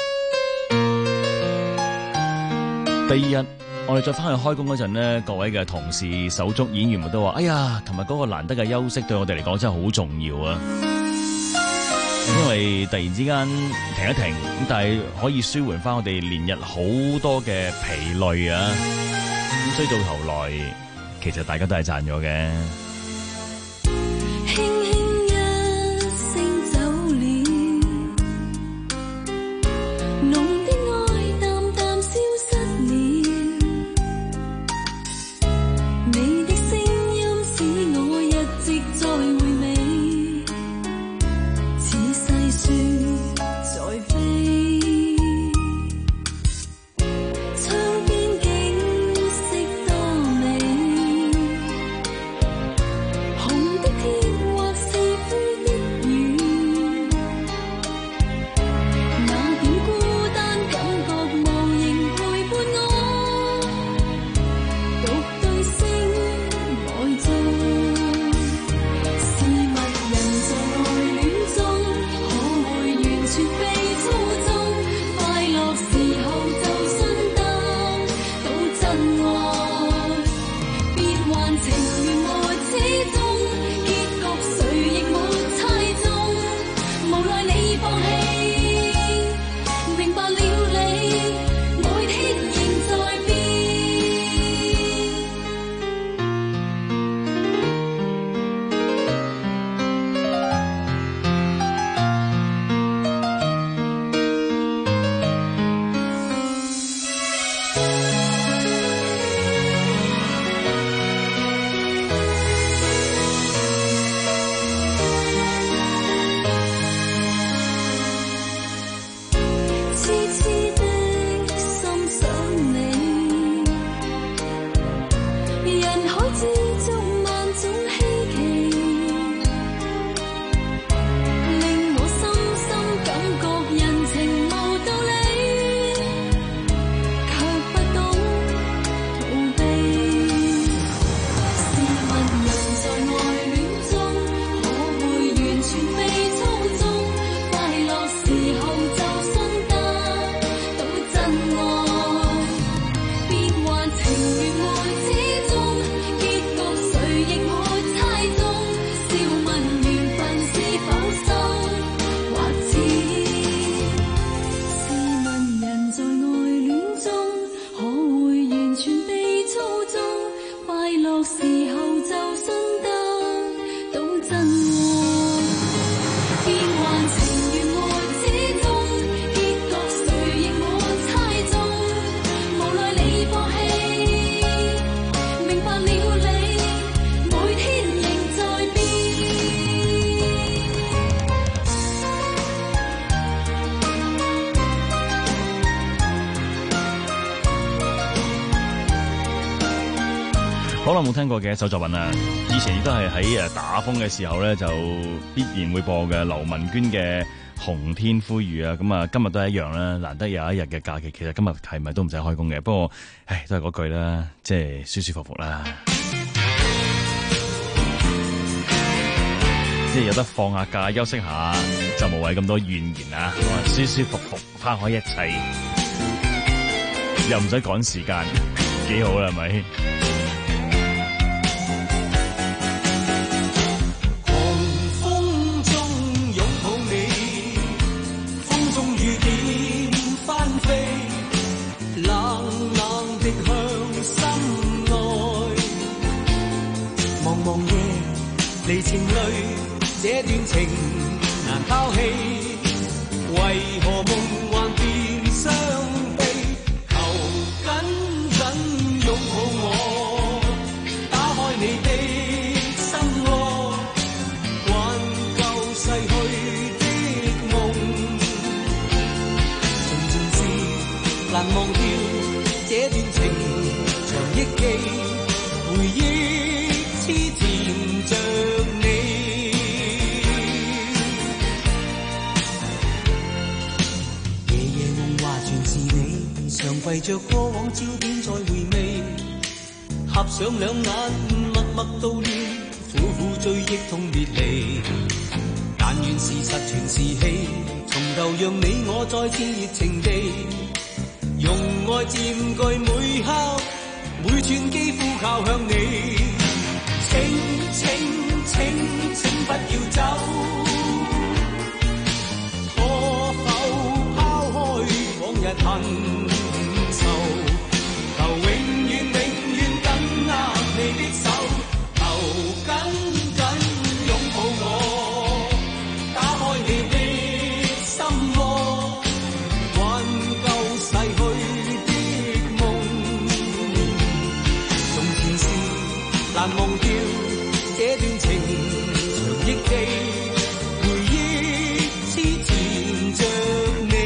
第二日我哋再翻去開工嗰陣呢，各位嘅同事、手足、演員們都話：哎呀，琴日嗰個難得嘅休息對我哋嚟講真係好重要啊！因為突然之間停一停，咁但係可以舒緩翻我哋連日好多嘅疲累啊！咁所以到頭來，其實大家都係賺咗嘅。 痴痴的心想你，人海之中萬種稀奇，令我深深感覺人情無道理，卻不懂逃避。試問人在愛戀中，可會完全被操縱？快樂時候就信得到真愛，變幻情緣會始終，結局誰亦會猜中。笑問緣分是否生或似？試問人在愛戀中，可會完全被操縱？快樂時候就信得到真愛，變幻情緣會始終，結局誰亦會猜中。無奈你放棄，明白了你，每天仍在變。 好耐冇聽過嘅一首作品啦，以前亦都係喺誒打風嘅時候咧，就必然會播嘅劉文娟嘅《紅天灰雨》啊，咁啊今日都係一樣啦，難得有一日嘅假期，其實今日係咪都唔使開工嘅？不過，唉，都係嗰句啦，即係舒舒服服啦，即係有得放下假休息下，就無謂咁多怨言啊，舒舒服服拋開一切，又唔使趕時間，幾好啦，係咪？ 離情淚，這段情難拋棄，為何夢幻變傷悲？求緊緊擁抱我，打開你的心窩，挽救逝去的夢。從前事難忘掉，這段情長憶記，回憶痴纏着你，夜夜夢話全是你，常圍着過往照片再回味，合上兩眼默默悼念，苦苦追憶痛別離。但願事實全是戲，從頭讓你我再次熱情地，用愛佔據每刻每寸肌膚靠向你。請請請請不要走，可否拋開往日恨愁？求永遠永遠緊握你的手，求緊緊擁抱我，打開你的心窩，挽救逝去的夢。從前事難忘掉，這段情長憶記，回憶痴纏着你。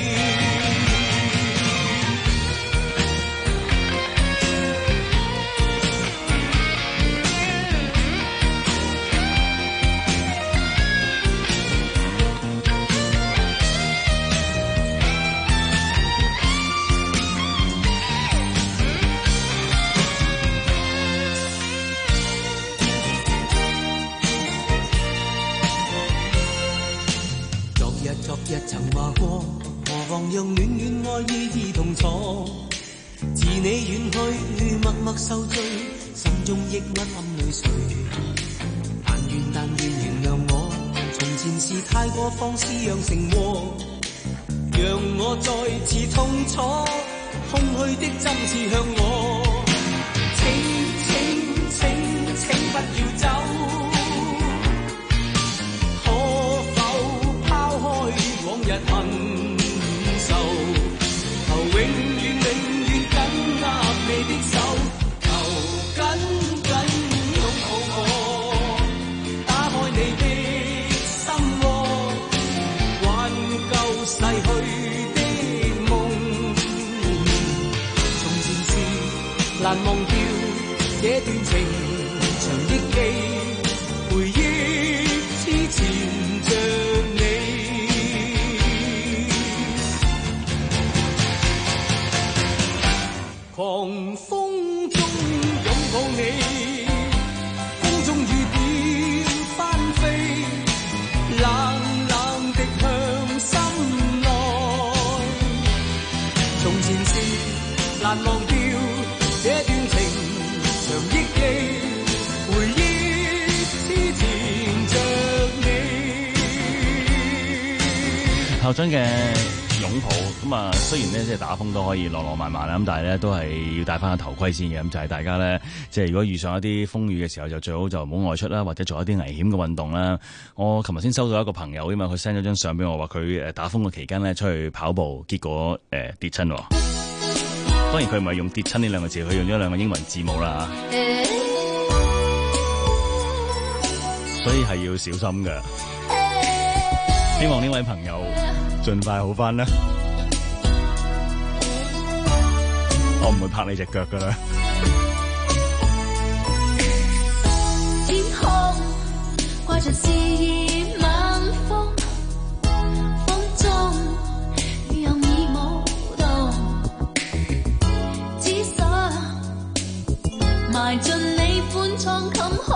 昨日曾話過，何妨讓暖暖愛意意同坐。自你遠去，默默受罪，心中抑鬱暗淚垂。但願但願原諒我，從前事太過放肆讓成禍，讓我再次痛楚，空虛的針刺向我。請請請請不要走，往日恨愁，求永遠永遠緊握你的手，求緊緊擁抱我，打開你的心窩，挽救逝去的難忘掉這段情長憶記，回憶痴纏着你。狂風中擁抱你，風中雨點翻飛，冷冷的向心內。從前事難忘掉這段情長憶記，回憶痴纏着你。 校長嘅擁抱咁啊，雖然咧即係打風都可以落落埋埋啦，咁但係咧都係要戴翻個頭盔先嘅。咁就係、是、大家咧，即係如果遇上一啲風雨嘅時候，就最好就唔好外出啦，或者做一啲危險嘅運動啦。我琴日先收到一個朋友，因為佢 send 咗張相俾我，話佢誒打風嘅期間咧出去跑步，結果誒、呃、跌親。當然佢唔係用跌親呢兩個字，佢用咗兩個英文字母啦，所以係要小心嘅。希望呢位朋友盡快好翻啦。我唔會拍你隻腳噶啦。 天空掛着肆意晚風，風中雨有已舞動，只想埋進你寬敞襟胸。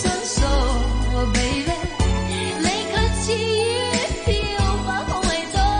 你卻似於漂白空氣中。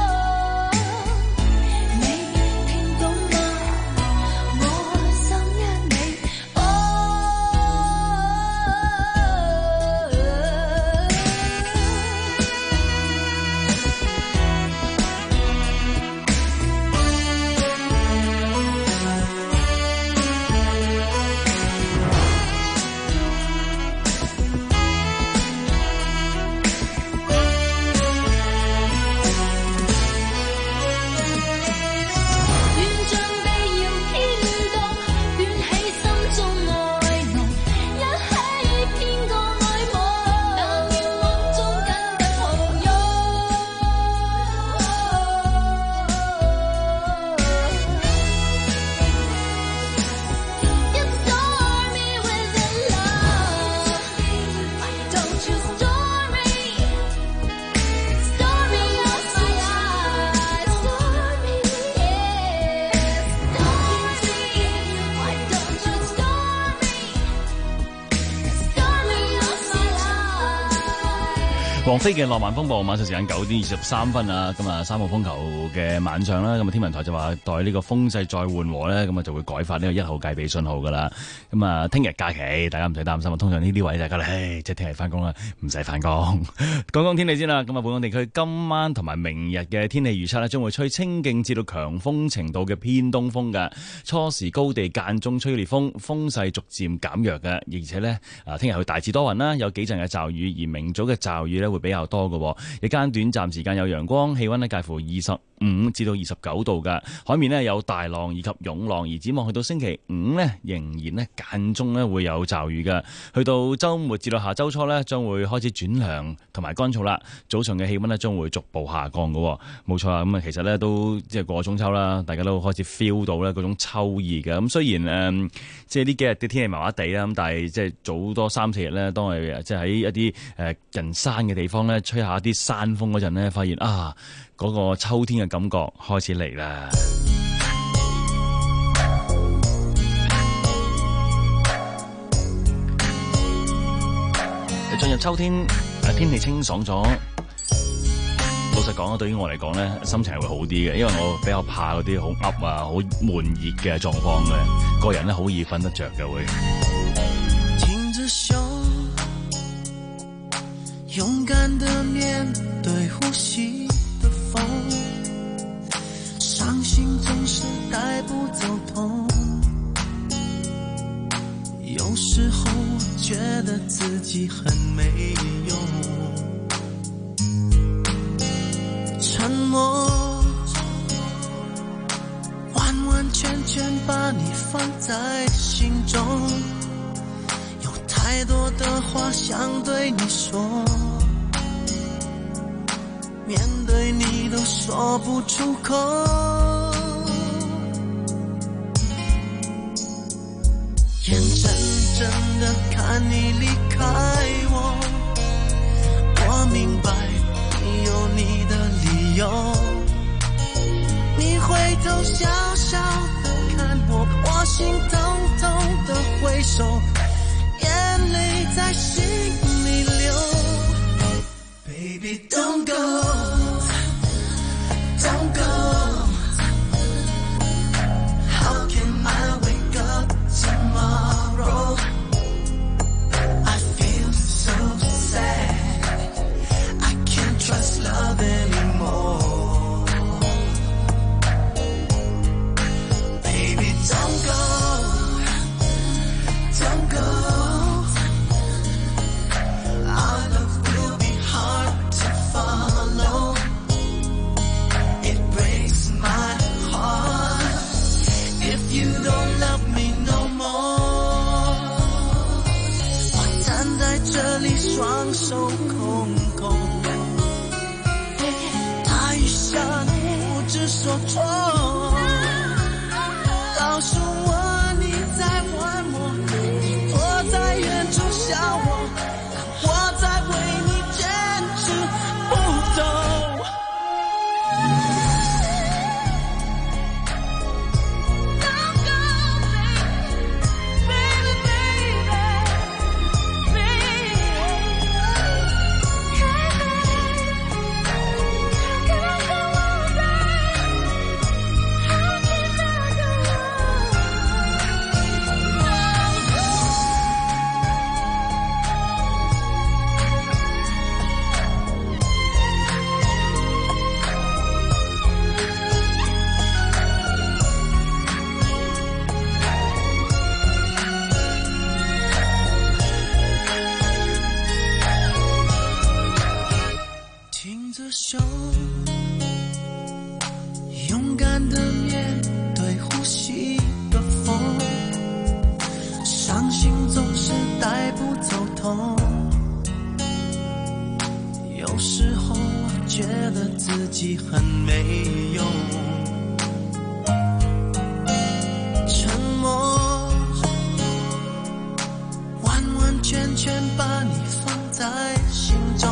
王菲嘅浪漫風暴，晚上時間九點二十三分啊，咁啊三號風球嘅晚上啦，咁啊天文台就話待呢個風勢再緩和咧，咁啊就會改發呢個一號戒備信號噶啦。咁啊聽日假期，大家唔使擔心啊。通常呢啲位大家咧，唉，即係聽日翻工啦，唔使翻工。講講天氣先啦，咁啊本港地區今晚同埋明日嘅天氣預測咧，將會吹清勁至到強風程度嘅偏東風嘅，初時高地間中吹烈風，風勢逐漸減弱嘅，而且咧啊聽日會大致多雲啦，有幾陣嘅驟雨，而明早嘅驟雨咧會比較多嘅，日間短暫時間有陽光，氣溫咧介乎二十五至到二十九度嘅，海面咧有大浪以及湧浪，而展望去到星期五咧，仍然咧間中咧會有驟雨嘅，去到周末至到下周初咧，將會開始轉涼同埋乾燥啦，早上嘅氣溫咧將會逐步下降嘅，冇錯啊，咁啊其實咧都即係過中秋啦，大家都開始 feel 到咧嗰種秋意嘅，咁雖然誒、呃、即係呢幾日啲天氣麻麻地啦，咁但係即係早多三四日咧，當係即係喺一啲誒近山嘅地方咧，吹下啲山風嗰陣咧，發現啊嗰、嗰個秋天嘅感覺開始嚟啦。進入秋天，誒天氣清爽咗。老實講啊，對於我嚟講咧，心情係會好啲嘅，因為我比較怕嗰啲好噏啊、好悶熱嘅狀況嘅，個人咧好易瞓得着嘅會。 挺着胸，勇敢地面對呼吸的風，傷心總是帶不走痛，有時候我覺得自己很沒用，沉默完完全全把你放在心中，有太多的話想對你說，面對你都說不出口，眼睜睜地看你離開我，我明白你有你的理由，你回頭笑笑地看我，我心痛痛地揮手，眼淚在心裡流。Baby don't go don't go, how can I wake up tomorrow, I feel so sad, I can't trust love anymore. Baby don't go don't go, our love will be hard to follow, it breaks my heart if you don't love me no more. 我站在這裡雙手空空，大雨下不知所措，告訴我你在玩我，你躲在遠處笑我，我在為你堅持不走。挺着胸，勇敢地面對呼吸的風，傷心總是帶不走痛，有時候我覺得自己很沒用，沉默完完全全把你放在心中，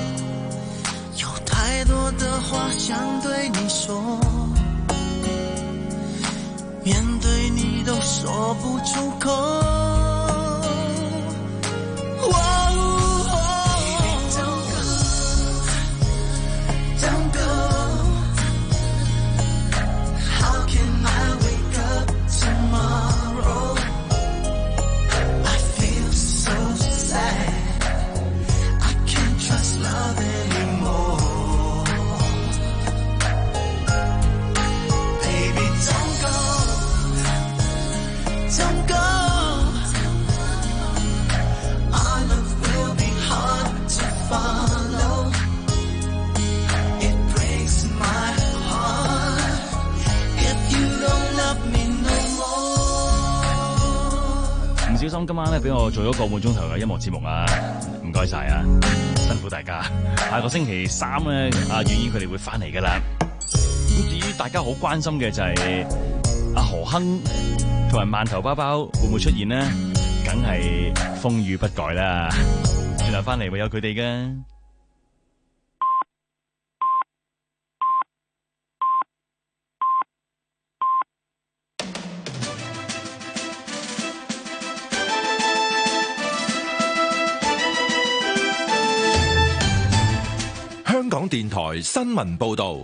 太多的話想對你說，面對你都說不出口。Baby don't go 啱今晚咧俾我做咗個半鐘頭嘅音樂節目啊，唔該晒啊，辛苦大家。下個星期三咧，阿雨姨佢哋會翻嚟噶啦。咁至於大家好關心嘅就係阿何亨同埋饅頭包包會唔會出現呢？梗係風雨不改啦。轉頭翻嚟會有佢哋嘅。 香港電台新聞報道，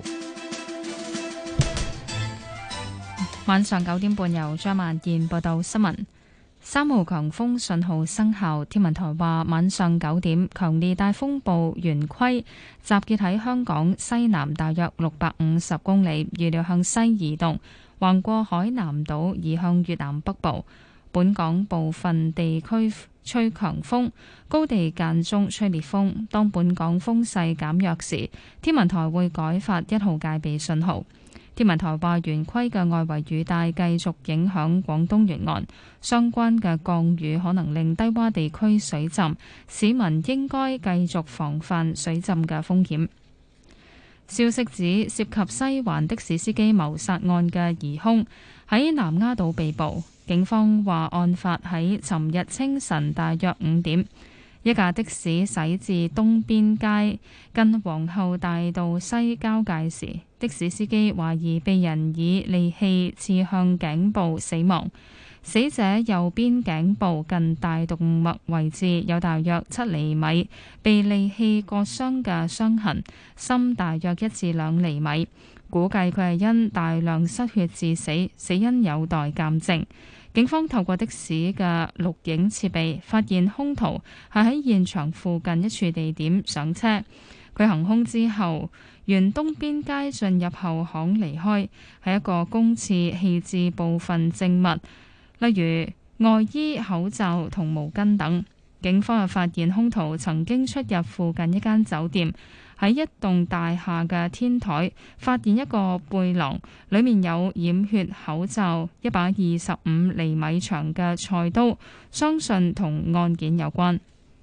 晚上九點半由張萬燕報道新聞。三號強風信號生效，天文台話晚上九點，強烈大風暴圓規集結喺香港西南大約六百五十公里，預料向西移動，橫過海南島移向越南北部。本港部分地區吹強風，高地間中吹烈風。當本港風勢減弱時，天文台會改發一號戒備信號。天文台話，圓規嘅外圍雨帶繼續影響廣東沿岸，相關嘅降雨可能令低洼地區水浸，市民應該繼續防範水浸嘅風險。消息指，涉及西環的士司機謀殺案嘅疑兇喺南丫島被捕。警方話，案發喺尋日清晨大約五點，一架的士駛至東邊街近皇后大道西交界時，的士司機懷疑被人以利器刺向頸部死亡。死者右邊頸部近大動脈位置有大約七厘米被利器割傷嘅傷痕，深大約一至兩厘米。估計佢係因大量失血致死，死因有待鑑證。警方透過的士嘅錄影設備，發現兇徒係喺現場附近一處地點上車。佢行兇之後，沿東邊街進入後巷離開，喺一個公廁棄置部分證物，例如外衣、口罩同毛巾等。警方又發現兇徒曾經出入附近一間酒店。喺一棟大廈嘅天台發現一個背囊，裡面有染血口罩、一把二十五厘米長嘅菜刀，相信同案件有關。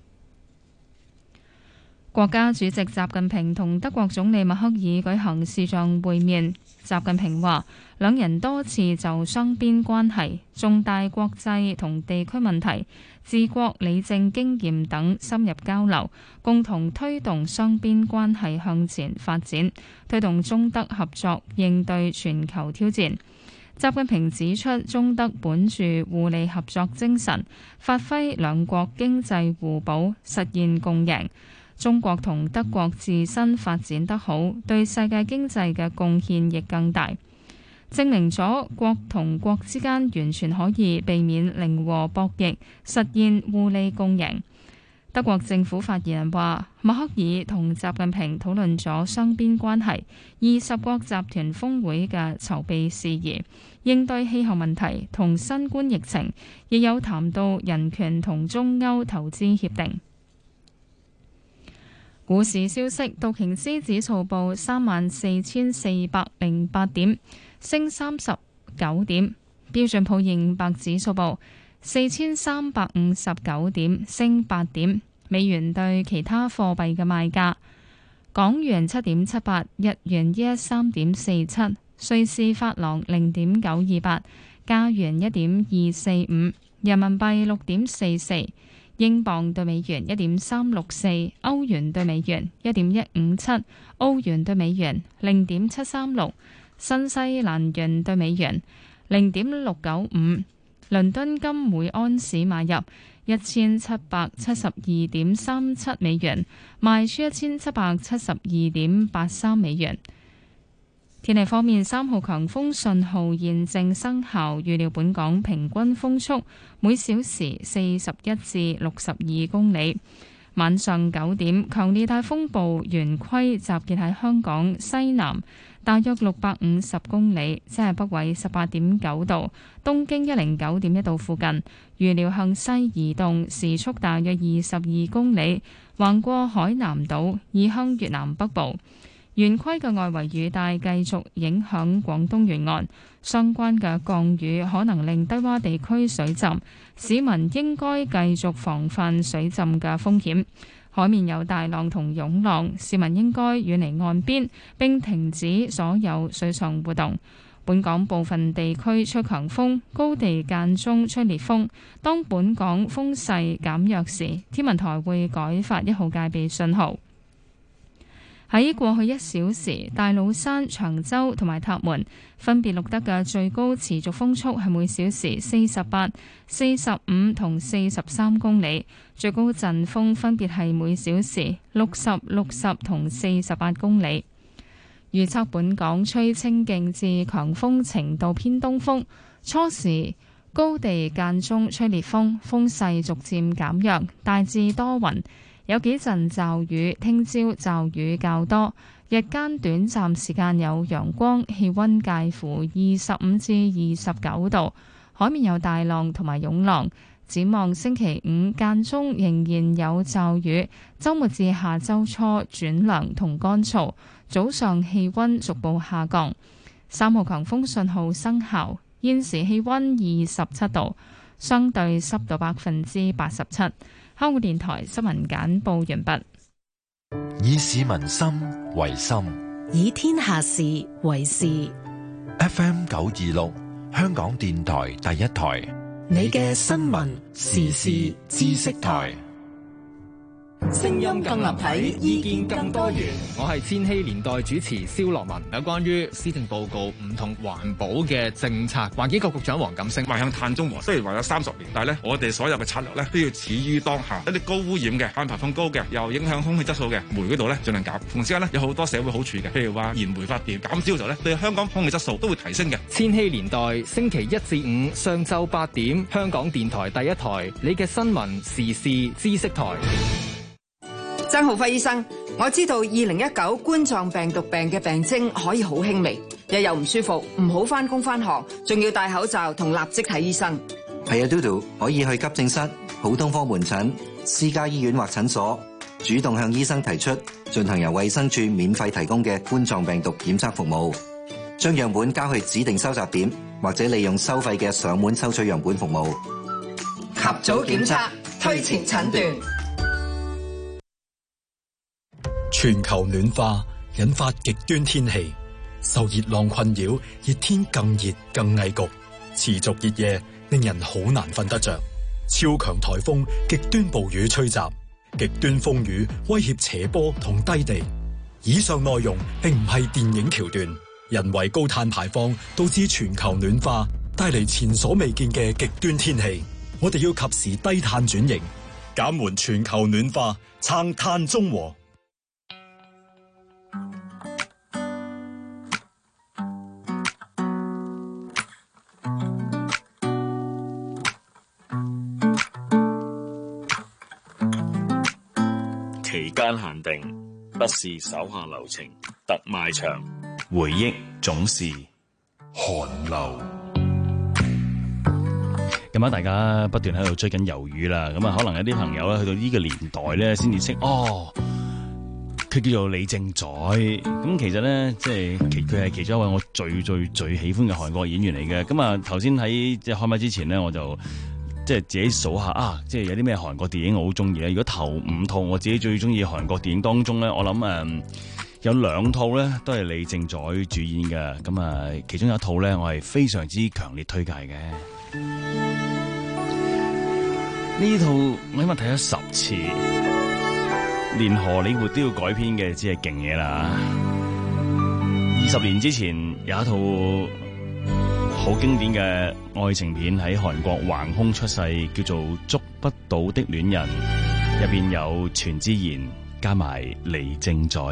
國家主席習近平同德國總理默克爾舉行視像會面。習近平話，兩人多次就雙邊關係、重大國際同地區問題、治國理政經驗等深入交流，共同推動雙邊關係向前發展，推動中德合作應對全球挑戰。習近平指出，中德本住互利合作精神，發揮兩國經濟互補，實現共贏。中國同德國自身發展得好，對世界經濟嘅貢獻亦更大，證明咗國同國之間完全可以避免零和博弈，實現互利共贏。德國政府發言人話，默克爾同習近平討論咗雙邊關係、二十國集團峰會嘅籌備事宜、應對氣候問題同新冠疫情，亦有談到人權同中歐投資協定。股市消息，道瓊斯指數報三萬四千四百零八點，升三十九點；標準普爾五百指數報四千三百五十九點，升八點。美元對其他貨幣嘅賣價：港元七點七八，日元一一三點四七，瑞士法郎零點九二八，加元一點二四五，人民幣六點四四。英鎊對美元一點三六四，歐元對美元一點一五七，澳元對美元零點七三六，新西蘭元對美元零點六九五。倫敦金每安士買入一千七百七十二點三七美元，賣出一千七百七十二點八三美元。天氣方面，三號強風信號現正生效，預料本港平均風速每小時四十一至六十二公里。晚上九點，強烈大風暴圓規集結喺香港西南大約六百五十公里，即係北緯十八點九度、東經一零九點一度附近，預料向西移動，時速大約二十二公里，橫過海南島，移向越南北部。 圓規嘅外圍雨帶繼續影響廣東沿岸，相關嘅降雨可能令低洼地區水浸，市民應該繼續防範水浸嘅風險。海面有大浪同湧浪，市民應該遠離岸邊並停止所有水上活動。本港部分地區吹強風，高地間中吹烈風。當本港風勢減弱時，天文台會改發一號戒備信號。喺過去一小時，大老山、長洲同埋塔門分別錄得嘅最高持續風速係每小時四十八、四十五同四十三公里，最高陣風分別係每小時六十、六十同四十八公里。預測本港吹清勁至強風程度偏東風，初時高地間中吹烈風，風勢逐漸減弱，大致多雲。有幾陣驟雨，聽朝驟雨較多，日間短暫時間有陽光，氣溫介乎二十五至二十九度，海面有大浪同埋湧浪。展望星期五間中仍然有驟雨，週末至下週初轉涼同乾燥，早上氣溫逐步下降。三號強風信號生效，現時氣溫二十七度，相對濕度百分之八十七。香港電台新聞簡報完畢。 以市民心為心， 以天下事為事。 F M 九二六，香港電台第一台， 你嘅新聞時事知識台。聲音更立體，意見更多元。 我係千禧年代主持蕭樂文。有關於施政報告唔同環保嘅政策，環境局局長黃錦星邁向碳中和，雖然話有三十年，但係咧，我哋所有嘅策略咧都要始於當下。一啲高污染嘅、碳排放高嘅、又影響空氣質素嘅煤嗰度咧，盡量減。同時間咧，有好多社會好處嘅，譬如話燃煤發電減少嘅時候咧，對香港空氣質素都會提升嘅。 千禧年代星期一至五上晝八點，香港電台第一台，你嘅新聞時事知識台。 曾浩輝醫生，我知道二零一九冠狀病毒病嘅病徵可以好輕微，日又唔舒服，唔好返工返學，仲要戴口罩同立即睇醫生。 係啊，嘟嘟可以去急症室、普通科門診、私家醫院或診所，主動向醫生提出進行由衛生署免費提供嘅冠狀病毒檢測服務，將樣本交去指定收集點，或者利用收費嘅上門收取樣本服務。 及早檢測，推前診斷。 全球暖化引發極端天氣，受熱浪困擾，熱天更熱更翳焗，持續熱夜令人好難瞓得着。超強颱風、極端暴雨吹襲，極端風雨威脅斜坡同低地。以上內容並唔係電影橋段，人為高碳排放導致全球暖化，帶嚟前所未見嘅極端天氣。我哋要及時低碳轉型，減緩全球暖化，撐碳中和。 期間限定，不是手下留情，特賣場， 回憶總是寒流。 咁啊，大家不斷喺度追緊魷魚啦。咁啊，可能有啲朋友咧去到呢個年代咧，先至識哦。佢叫做李正宰。咁其實咧，即係其佢係其中一位我最最最喜歡嘅韓國演員嚟嘅。咁啊，頭先喺即係開麥之前咧，我就即係自己數下啊，即係有啲咩韓國電影我好中意咧。如果頭五套我自己最中意韓國電影當中咧，我諗誒、嗯、有兩套咧都係李正宰主演嘅。咁啊，其中有一套咧，我係非常之強烈推介嘅。呢套我起碼睇咗十次，連荷里活都要改編嘅，只係勁嘢啦。二十年之前有一套好經典嘅愛情片喺韓國橫空出世，叫做《捉不到的戀人》，入邊有全智賢加埋李正宰。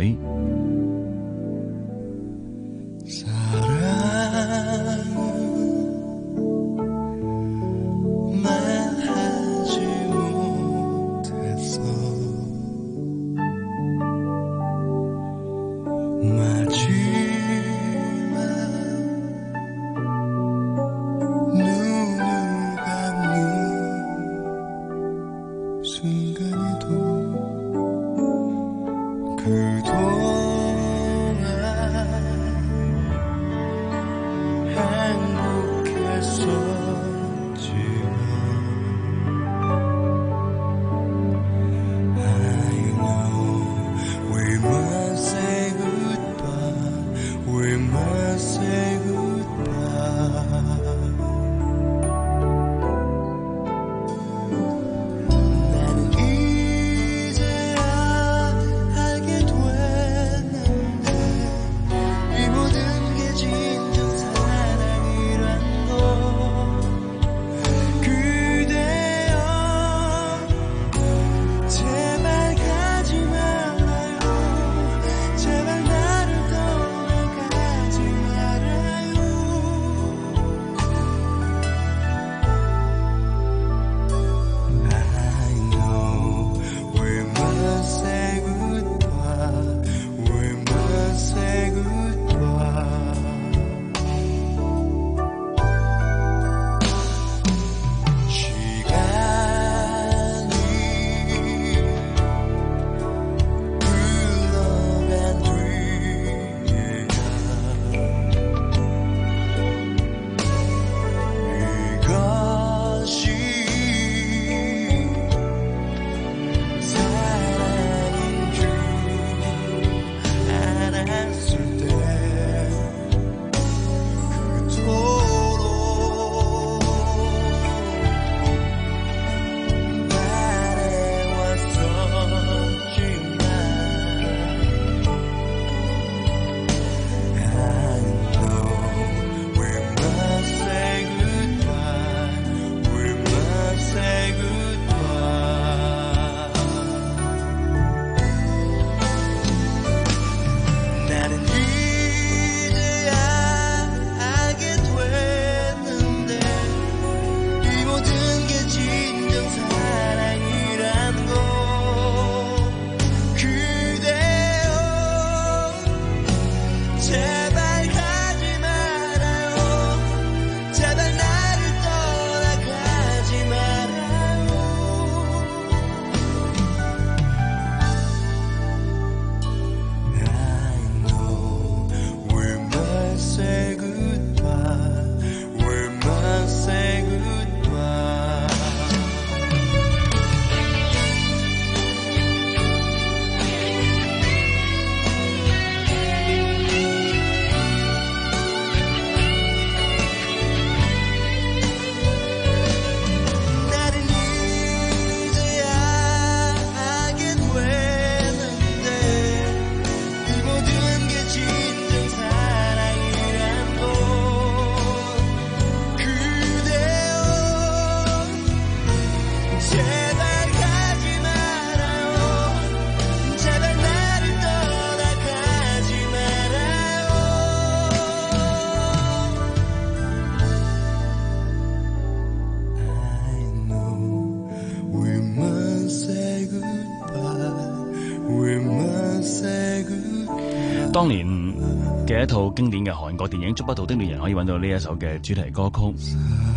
套經典嘅韓國電影《觸不到的戀人》可以揾到呢一首嘅主題歌曲，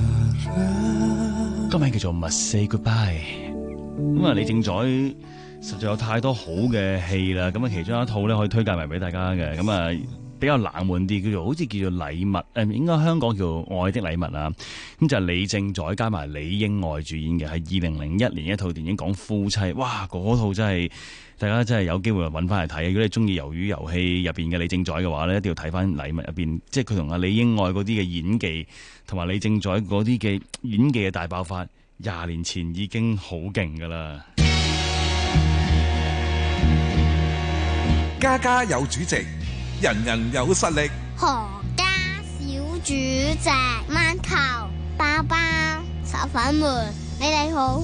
歌名叫做《Must Say Goodbye》。咁啊，李政宰實在有太多好嘅戲啦，咁啊，其中一套咧可以推介埋俾大家嘅，咁啊比較冷門啲，叫做好似叫做禮物，誒應該香港叫做愛的禮物啊。咁就係李政宰加埋李英愛主演嘅，係二零零一年一套電影，講夫妻。哇，嗰套真係大家真係有機會揾翻嚟睇。如果你中意魷魚遊戲入邊嘅李政宰嘅話咧，一定要睇翻禮物入邊，即係佢同阿李英愛嗰啲嘅演技，同埋李政宰嗰啲嘅演技嘅大爆發，廿年前已經好勁噶啦。 家家有主席，人人有實力。 何家小主席，饅頭、包包、炒粉們，你哋好。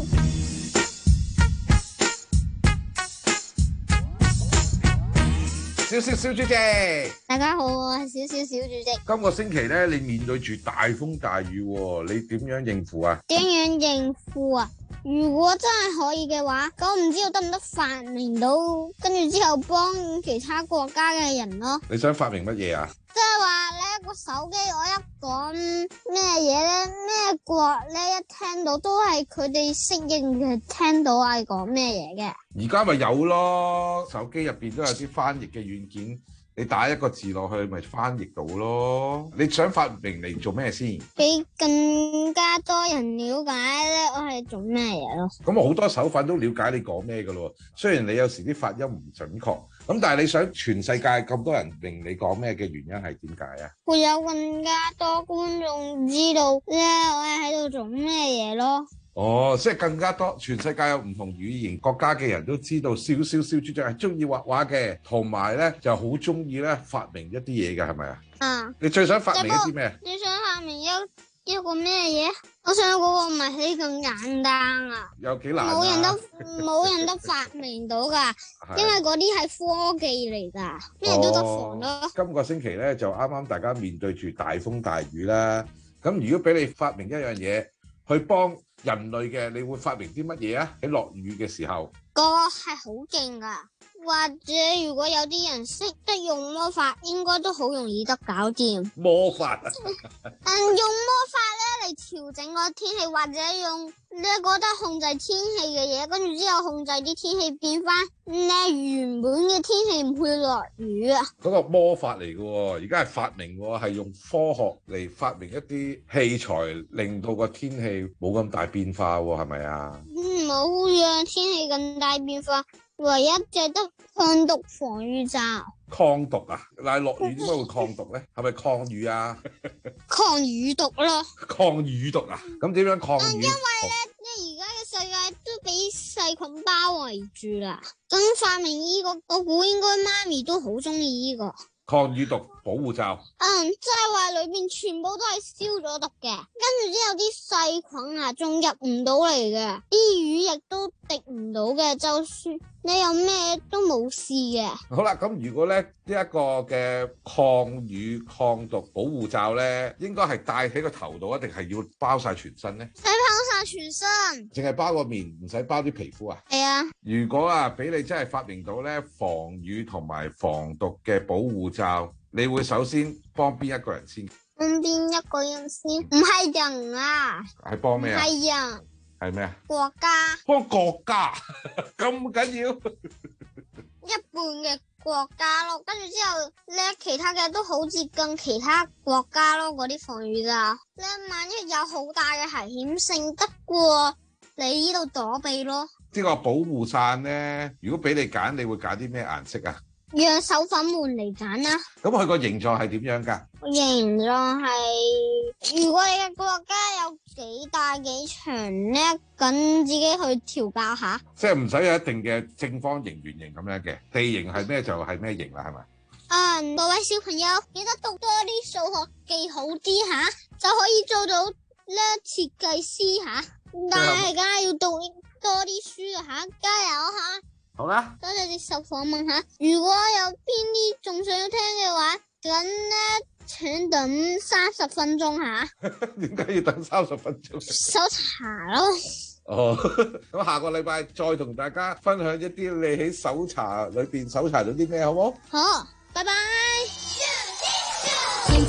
少少小主席， 大家好，我係少少小主席。 今個星期咧，你面對住大風大雨，你點樣應付啊？ 點樣應付啊？如果真係可以嘅話，咁我唔知道得唔得發明到，跟住之後幫其他國家嘅人咯。 你想發明乜嘢啊？ 即係話咧，個手機我一講咩嘢咧，咩國咧一聽到都係佢哋適應嘅，聽到係講咩嘢嘅。 而家咪有咯，手機入邊都有啲翻譯嘅軟件，你打一個字落去咪翻譯到咯。你想發明嚟做咩先？ 俾更加多人了解咧，我係做咩嘢咯？ 咁我好多手法都了解你講咩噶咯。雖然你有時啲發音唔準確，咁但係你想全世界咁多人明你講咩嘅原因係點解啊？ 會有更加多觀眾知道咧，我係喺度做咩嘢咯。 哦，即係更加多，全世界有唔同語言國家嘅人都知道，少少小主席係中意畫畫嘅，同埋咧就好中意咧發明一啲嘢嘅，係咪啊？啊！你最想發明一啲咩？ 你想發明一一個咩嘢？我想嗰個唔係起咁簡單啊！ 有幾難啊？ 冇人都冇人都發明到㗎，因為嗰啲係科技嚟㗎，咩都得防咯。 哦，今個星期咧就啱啱大家面對住大風大雨啦，咁如果俾你發明一樣嘢去幫人類嘅，你會發明啲乜嘢啊？喺落雨嘅時候， 個係好勁㗎，或者如果有啲人識得用魔法，應該都好容易得搞掂。 魔法啊！ 嗯，用魔法咧嚟調整個天氣，或者用你覺得控制天氣嘅嘢，跟住之後控制啲天氣變翻咧原本嘅天氣唔會落雨啊！ 嗰個魔法嚟嘅喎，而家係發明喎，係用科學嚟發明一啲器材，令到個天氣冇咁大變化喎，係咪啊？ 唔好讓天氣咁大變化，唯一只得抗毒防雨罩。 抗毒啊？嗱，落雨點解會抗毒咧？係咪抗雨啊？ 抗雨毒咯。 抗雨毒啊？咁點樣抗雨？ 因為咧，你而家嘅世界都俾細菌包圍住啦。咁發明呢個，我估應該媽咪都好中意呢個。 抗雨毒保護罩。 嗯，即係話裏面全部都係消咗毒嘅，跟住之後啲細菌啊，仲入唔到嚟嘅，啲雨亦都滴唔到嘅，就算你有咩都冇事嘅。 好啦，咁如果咧呢一個嘅抗雨抗毒保護罩咧，應該係戴喺個頭度，一定係要包晒全身咧？ 使包晒全身， 淨係包個面，唔使包啲皮膚啊？ 係啊。 如果啊俾你真係發明到咧防雨同埋防毒嘅保護罩，你會首先幫邊一個人先？ 幫邊一個人先？唔係人啊。 係幫咩啊？ 係人。 係咩啊？ 國家。 幫國家咁緊要？ 一半嘅國家咯，跟住之後咧，其他嘅都好接近其他國家咯，嗰啲防雨罩咧，萬一有好大嘅危險性，得過你呢度躲避咯。 呢個保護傘咧，如果俾你揀，你會揀啲咩顏色啊？ 讓手粉們嚟揀啦。 咁佢個形狀係點樣噶？ 形狀係，如果你嘅國家有幾大幾長咧，咁自己去調教下。 即係唔使有一定嘅正方形、圓形咁樣嘅，地形係咩就係咩形啦，係咪？ 嗯，各位小朋友記得讀多啲數學，記好啲吓，就可以做到咧設計師吓。但係梗係要讀多啲書啊吓，加油吓！ 好啦， 多謝接受訪問吓。如果有邊啲仲想要聽嘅話，咁咧請等三十分鐘吓。 點解要等三十分鐘？ 搜查咯。 哦，咁下個禮拜再同大家分享一啲你喺搜查裏邊搜查到啲咩，好冇？ 好，拜拜。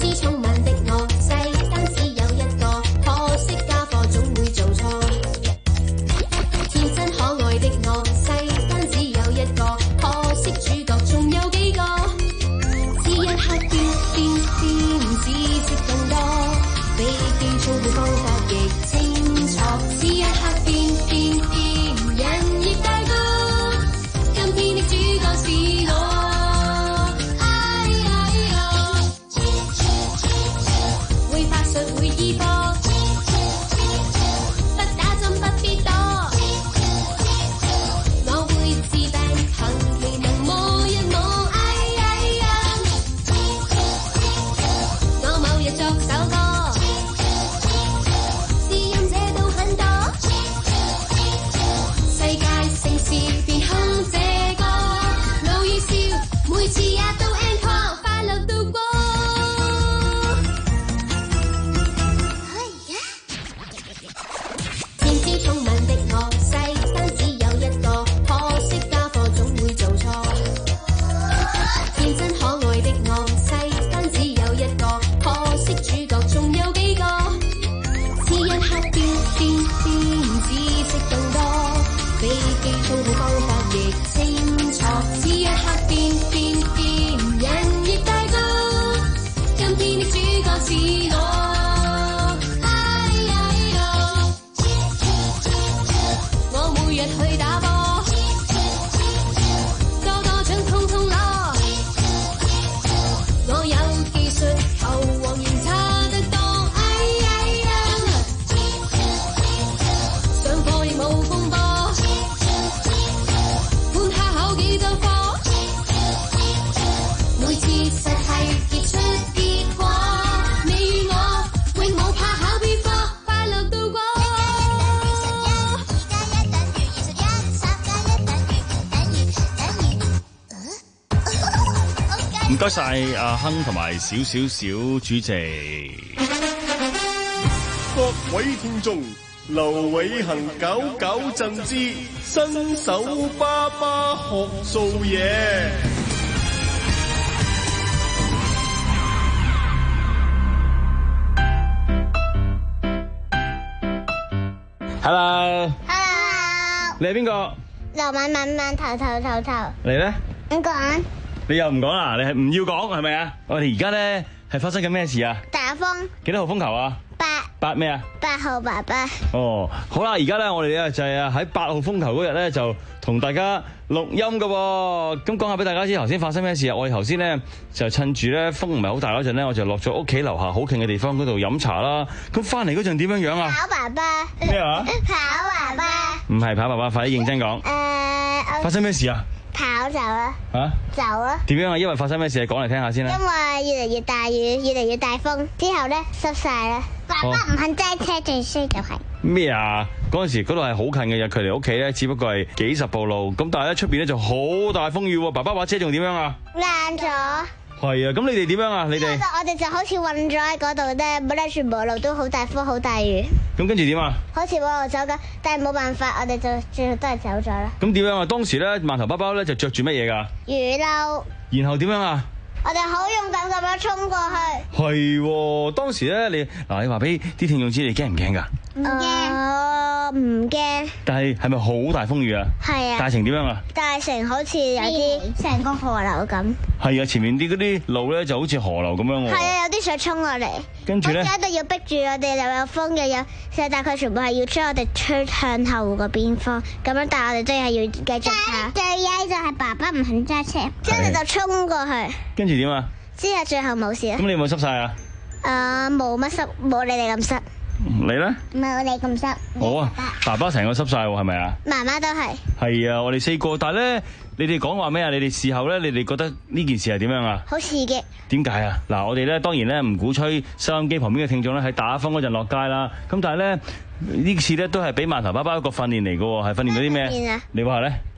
知聰明的我，世間只有一個，可惜家課總會做錯。天真可愛的我，世間只有一個，可惜主角仲有幾個。只一刻變變變，知識更多，飛機操控方法亦清楚。只一刻變變變，人亦大個，今天的主角是我。會醫科，不打針不必躲。我會治病，憑其能摸一摸。哎哎呀，我某日作首歌，知音者都很多。世界盛事便哼這歌，老與少，每次也都 encore， 快樂度過。聰明的我，世間只有一個，可惜家課總會做錯。天真可愛的我，世間只有一個，可惜主角仲有幾個。只一刻變變變，知識更多，飛機操控方法亦清楚。只一刻變變變，人亦大個，今天的主角是我。每日去打波，多多獎通通攞。我有技術，球王仍差得多。哎哎呀，上課亦冇風波，判下考幾周課，每次實係結出結果。你與我永冇怕考邊科，快樂度過。 唔該晒阿亨同埋小小小主席。 各位聽眾，劉偉恒搞搞震之新手爸爸學做嘢。 Hello，Hello， Hello， 你係邊個？ 劉敏敏敏頭頭頭頭。 你咧？ 唔講。 你又唔講啦？你係唔要講係咪啊？我哋而家咧係發生緊咩事啊？ 打風。幾多號風球啊？ 八。 八咩啊？ 八號爸爸。 哦，好啦，而家咧我哋咧就係啊喺八號風球嗰日咧就同大家錄音噶。咁講下俾大家知頭先發生咩事啊？我哋頭先咧就趁住咧風唔係好大嗰陣咧，我就落咗屋企樓下好近嘅地方嗰度飲茶啦。咁翻嚟嗰陣點樣樣啊？ 跑爸爸。 咩啊？ 跑爸爸。 唔係跑爸爸，快啲認真講。誒、呃，發生咩事啊？ 跑走啦！ 嚇、啊， 走啦！ 點樣啊？因為發生咩事？講嚟聽下先啦。 因為越嚟越大雨，越嚟越大風，之後咧濕晒啦。爸爸唔肯揸車，最衰就係咩啊？嗰陣時嗰度係好近嘅，距離屋企咧只不過係幾十步路。咁但係咧出邊咧就好大風雨喎。爸爸把車仲點樣啊？ 爛咗。 係啊，咁你哋點樣啊？你哋我哋就好似困咗喺嗰度咧，冇得全部路都好大風好大雨。 咁跟住點啊？ 好似冇路走㗎，但係冇辦法，我哋就最後都係走咗啦。 咁點樣啊？當時咧饅頭包包咧就着住乜嘢㗎？ 雨褸。 然後點樣啊？ 我哋好勇敢咁樣衝過去。 係喎，當時咧你嗱，你話俾啲聽眾知，你驚唔驚㗎？ 唔驚，唔驚。 但係係咪好大風雨啊？係啊。大成點樣啊？ 大成好似有啲成個河流咁。係啊，前面啲嗰啲路咧就好似河流咁樣喎。係啊，有啲水衝落嚟。跟住咧，一定要逼住我哋，又有風嘅，有成大概全部係要將我哋吹向後嗰邊方，咁樣，但係我哋都係要繼續跑。最曳就係爸爸唔肯揸車，之後就衝過去。跟住點啊？之後最後冇事啊。咁你有冇濕晒啊？誒，冇乜濕，冇你哋咁濕。 你咧？ 冇你咁濕。 好啊，爸爸成個濕晒喎，係咪啊？媽媽都係。係啊，我哋四個，但係咧，你哋講話咩啊？你哋事後咧，你哋覺得呢件事係點樣啊？ 好刺激。點解啊？嗱，我哋咧當然咧唔鼓吹收音機旁邊嘅聽眾咧喺打風嗰陣落街啦。咁但係咧呢次咧都係俾饅頭爸爸一個訓練嚟嘅喎，係訓練到啲咩？你話咧？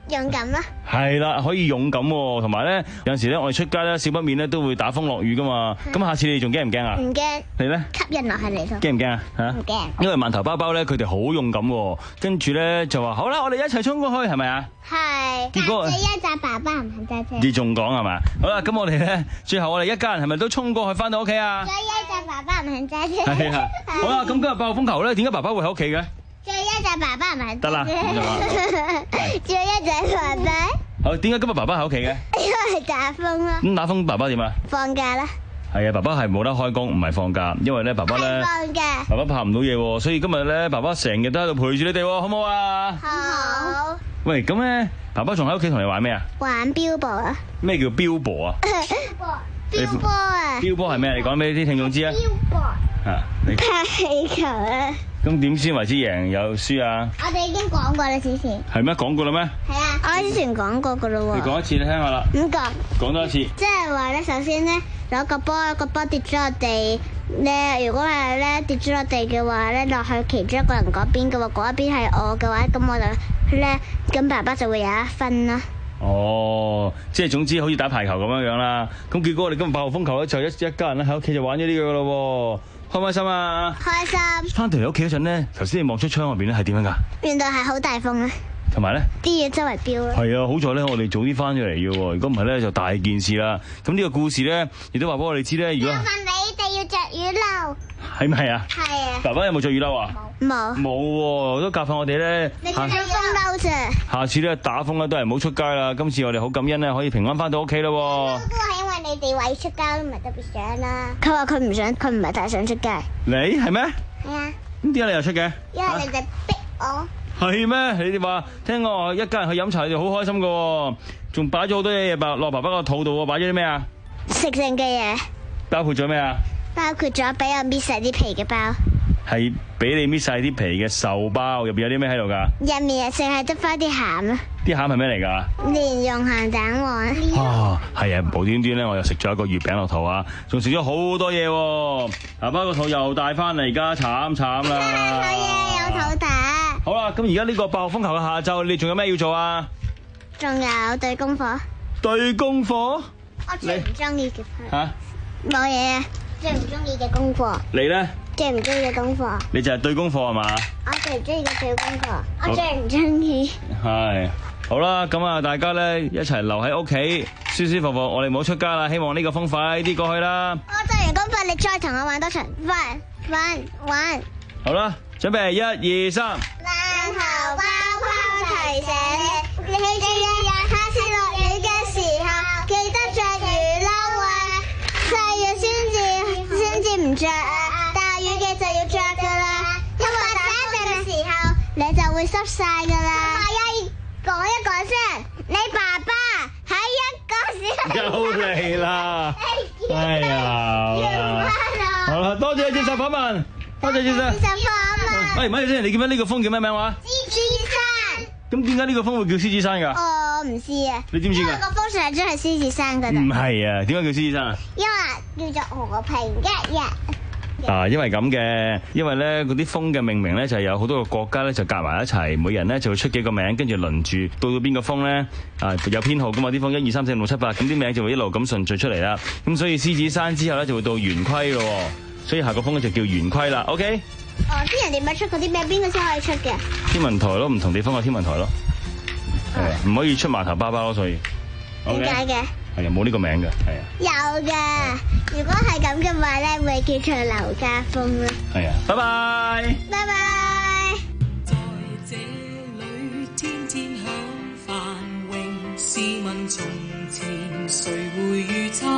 勇敢啦。 係啦，可以勇敢喎，同埋咧有陣時咧，我哋出街咧，少不免咧都會打風落雨噶嘛。咁下次你哋仲驚唔驚啊？ 唔驚。 你咧？ 吸引落去嚟咯。 驚唔驚啊？嚇？ 唔驚。 因為饅頭包包咧，佢哋好勇敢喎，跟住咧就話好啦，我哋一齊衝過去，係咪啊？ 係。 結果最一集爸爸唔肯揸車。 你仲講係嘛？好啦，咁我哋咧，最後我哋一家人係咪都衝過去翻到屋企啊？ 最一集爸爸唔肯揸車。 係啊。好啦，咁今日爆風球咧，點解爸爸會喺屋企嘅？ 最一集爸爸唔肯揸車。 得啦。 最一集爸爸。 好，點解今日爸爸喺屋企嘅？ 因為打風啦。 咁打風，爸爸點啊？ 放假啦。係啊，爸爸係冇得開工，唔係放假，因為咧爸爸咧， 放假。 爸爸拍唔到嘢，所以今日咧爸爸成日都喺度陪住你哋，好唔好啊？ 好。 喂，咁咧，爸爸仲喺屋企同你玩咩啊？ 玩標簿啊！ 咩叫標簿啊？ 標波啊！ 標波係咩？你講俾啲聽眾知啊！ 標波啊！你拍氣球啊！ 咁點先為之贏有輸啊？ 我哋已經講過啦，之前。 係咩？講過啦咩？ 係啊，我之前講過噶啦喎。 你講一次，你聽下啦。 唔講。 講多一次。 即係話咧，首先咧攞個波，個波跌咗落地咧。如果係咧跌咗落地嘅話咧，落去其中一個人嗰邊嘅話，嗰一邊係我嘅話，咁我就咧，咁爸爸就會有一分啦。 哦，即係總之好似打排球咁樣樣啦。咁結果我哋今日八號風球咧，就一一家人咧喺屋企就玩咗呢個咯。開唔開心啊？開心。翻到嚟屋企嗰陣咧，頭先你望出窗外邊咧係點樣噶？ 原來係好大風啊！ 同埋咧， 啲嘢周圍飆啦。 係啊，好在咧，我哋早啲翻咗嚟嘅喎。如果唔係咧，就大件事啦。咁呢個故事咧，亦都話俾我哋知咧。如果問你哋要着雨褸， 係咪啊？ 係啊。 爸爸有冇着雨褸啊？ 冇。 冇喎，都教訓我哋咧。 你着風褸啫。下次咧打風咧都係唔好出街啦。今次我哋好感恩咧，可以平安翻到屋企咯。 都係因為你哋話出街都唔係特別想啦。佢話佢唔想，佢唔係太想出街。 你係咩？ 係啊。 咁點解你又出嘅？ 因為你哋逼我。 係咩？你哋話聽我一家人去飲茶，你哋好開心噶，仲擺咗好多嘢落爸爸個肚度，擺咗啲咩啊？ 食剩嘅嘢。包括咗咩啊？包括咗俾我搣晒啲皮嘅包。 係俾你搣晒啲皮嘅壽包，入邊有啲咩喺度噶？ 入面淨係得翻啲餡啊！ 啲餡係咩嚟噶？ 蓮蓉鹹蛋黃。 啊，係啊！無端端咧，我又食咗一個月餅落肚啊，仲食咗好多嘢。爸爸個肚又大翻嚟，而家慘慘啦！ 好嘢，有肚大。 好啦，咁而家呢個八號風球嘅下晝，你仲有咩要做啊？ 仲有對功課。 對功課？ 我最唔中意嘅課。 吓？ 冇嘢啊！最唔中意嘅功課。 你咧？ 最唔中意嘅功課。 你就係對功課係嘛？ 我最唔中意嘅對功課。我最唔中意。 係。好啦，咁啊，大家咧一齊留喺屋企，舒舒服服。我哋唔好出街啦，希望呢個風快啲過去啦。 我做完功課，你再同我玩多場，玩玩玩。 好啦，準備一二三。 饅頭包包提醒你，你記住啊，下次落雨嘅時候，記得着雨褸啊。細雨先至先至唔着啊，大雨嘅就要着噶啦，因為打風嘅時候你就會濕晒噶啦。講一講先，你爸爸喺一個時候又嚟啦！哎呀，好啦，多謝接受訪問，多謝接受。接受訪問。喂，唔係先，你叫咩？呢個風叫咩名話？ 獅子山。 咁點解呢個風會叫獅子山㗎？ 我唔知啊。 你知唔知㗎？ 因為個風成日都係獅子山㗎。 唔係啊，點解叫獅子山啊？ 因為叫做和平一日。 啊，因為咁嘅，因為咧嗰啲風嘅命名咧就係有好多個國家咧就夾埋一齊，每人咧就會出幾個名，跟住輪住到到邊個風咧啊有編號噶嘛，啲風一二三四五六七八，咁啲名就會一路咁順序出嚟啦。咁所以獅子山之後咧就會到圓規咯，所以下個風咧就叫圓規啦。OK？ 哦，啲人點樣出嗰啲名？邊個先可以出嘅？ 天文台咯，唔同地方嘅天文台咯，係唔可以出碼頭包包咯，所以點解嘅？ 係啊，冇呢個名嘅，係啊。 有嘅，如果係咁嘅話咧，會叫做劉家風啦。 係啊，拜拜。 拜拜。 在這裏天天享繁榮，試問從前誰會預測？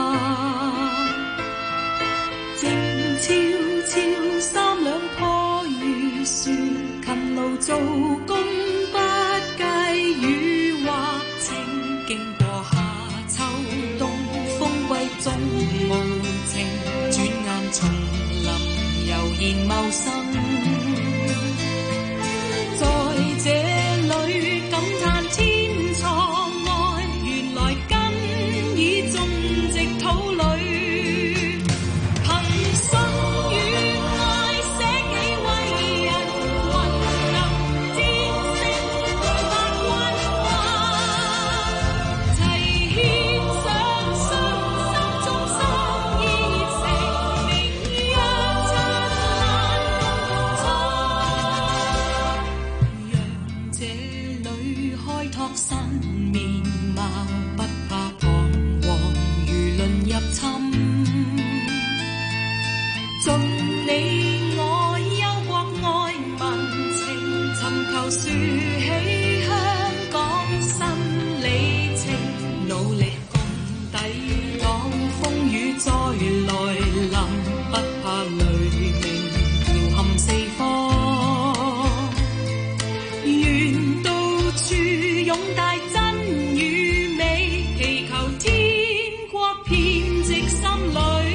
靜悄悄三兩棵雨樹，勤勞做工不計雨或晴，經過夏秋冬，風季中無情，轉眼叢林悠然茂生。在這裏感嘆天錯愛，原來根已種植土裏。憑心與愛捨己為人，雲能戰勝百關關。 盡你我憂國愛民情，尋求樹起香港新里程，努力共抵擋風雨再來臨，不怕雷鳴搖撼四方，願到處擁戴真與美，祈求天國遍植心裏。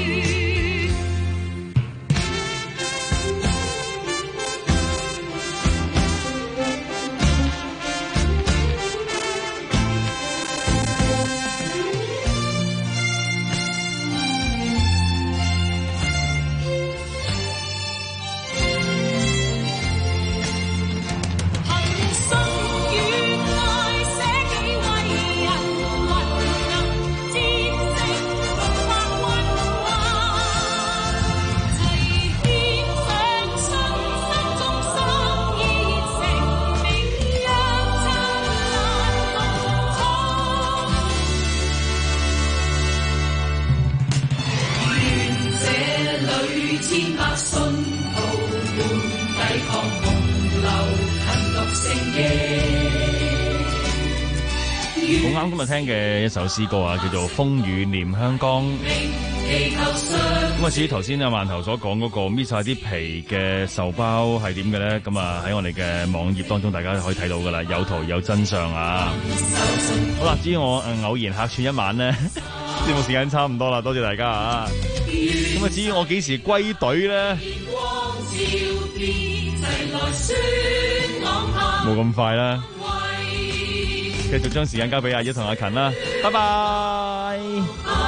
好啱今日聽嘅一首詩歌啊，叫做《風雨念香江》。咁啊，至於頭先阿饅頭所講嗰個搣晒啲皮嘅壽包係點嘅咧？咁啊喺我哋嘅網頁當中，大家可以睇到噶啦，有圖有真相啊！好啦，至於我誒偶然客串一晚咧，節目時間差唔多啦，多謝大家啊！咁啊，至於我幾時歸隊咧？冇咁快啦。繼續將時間交俾阿一同阿勤啦，拜拜。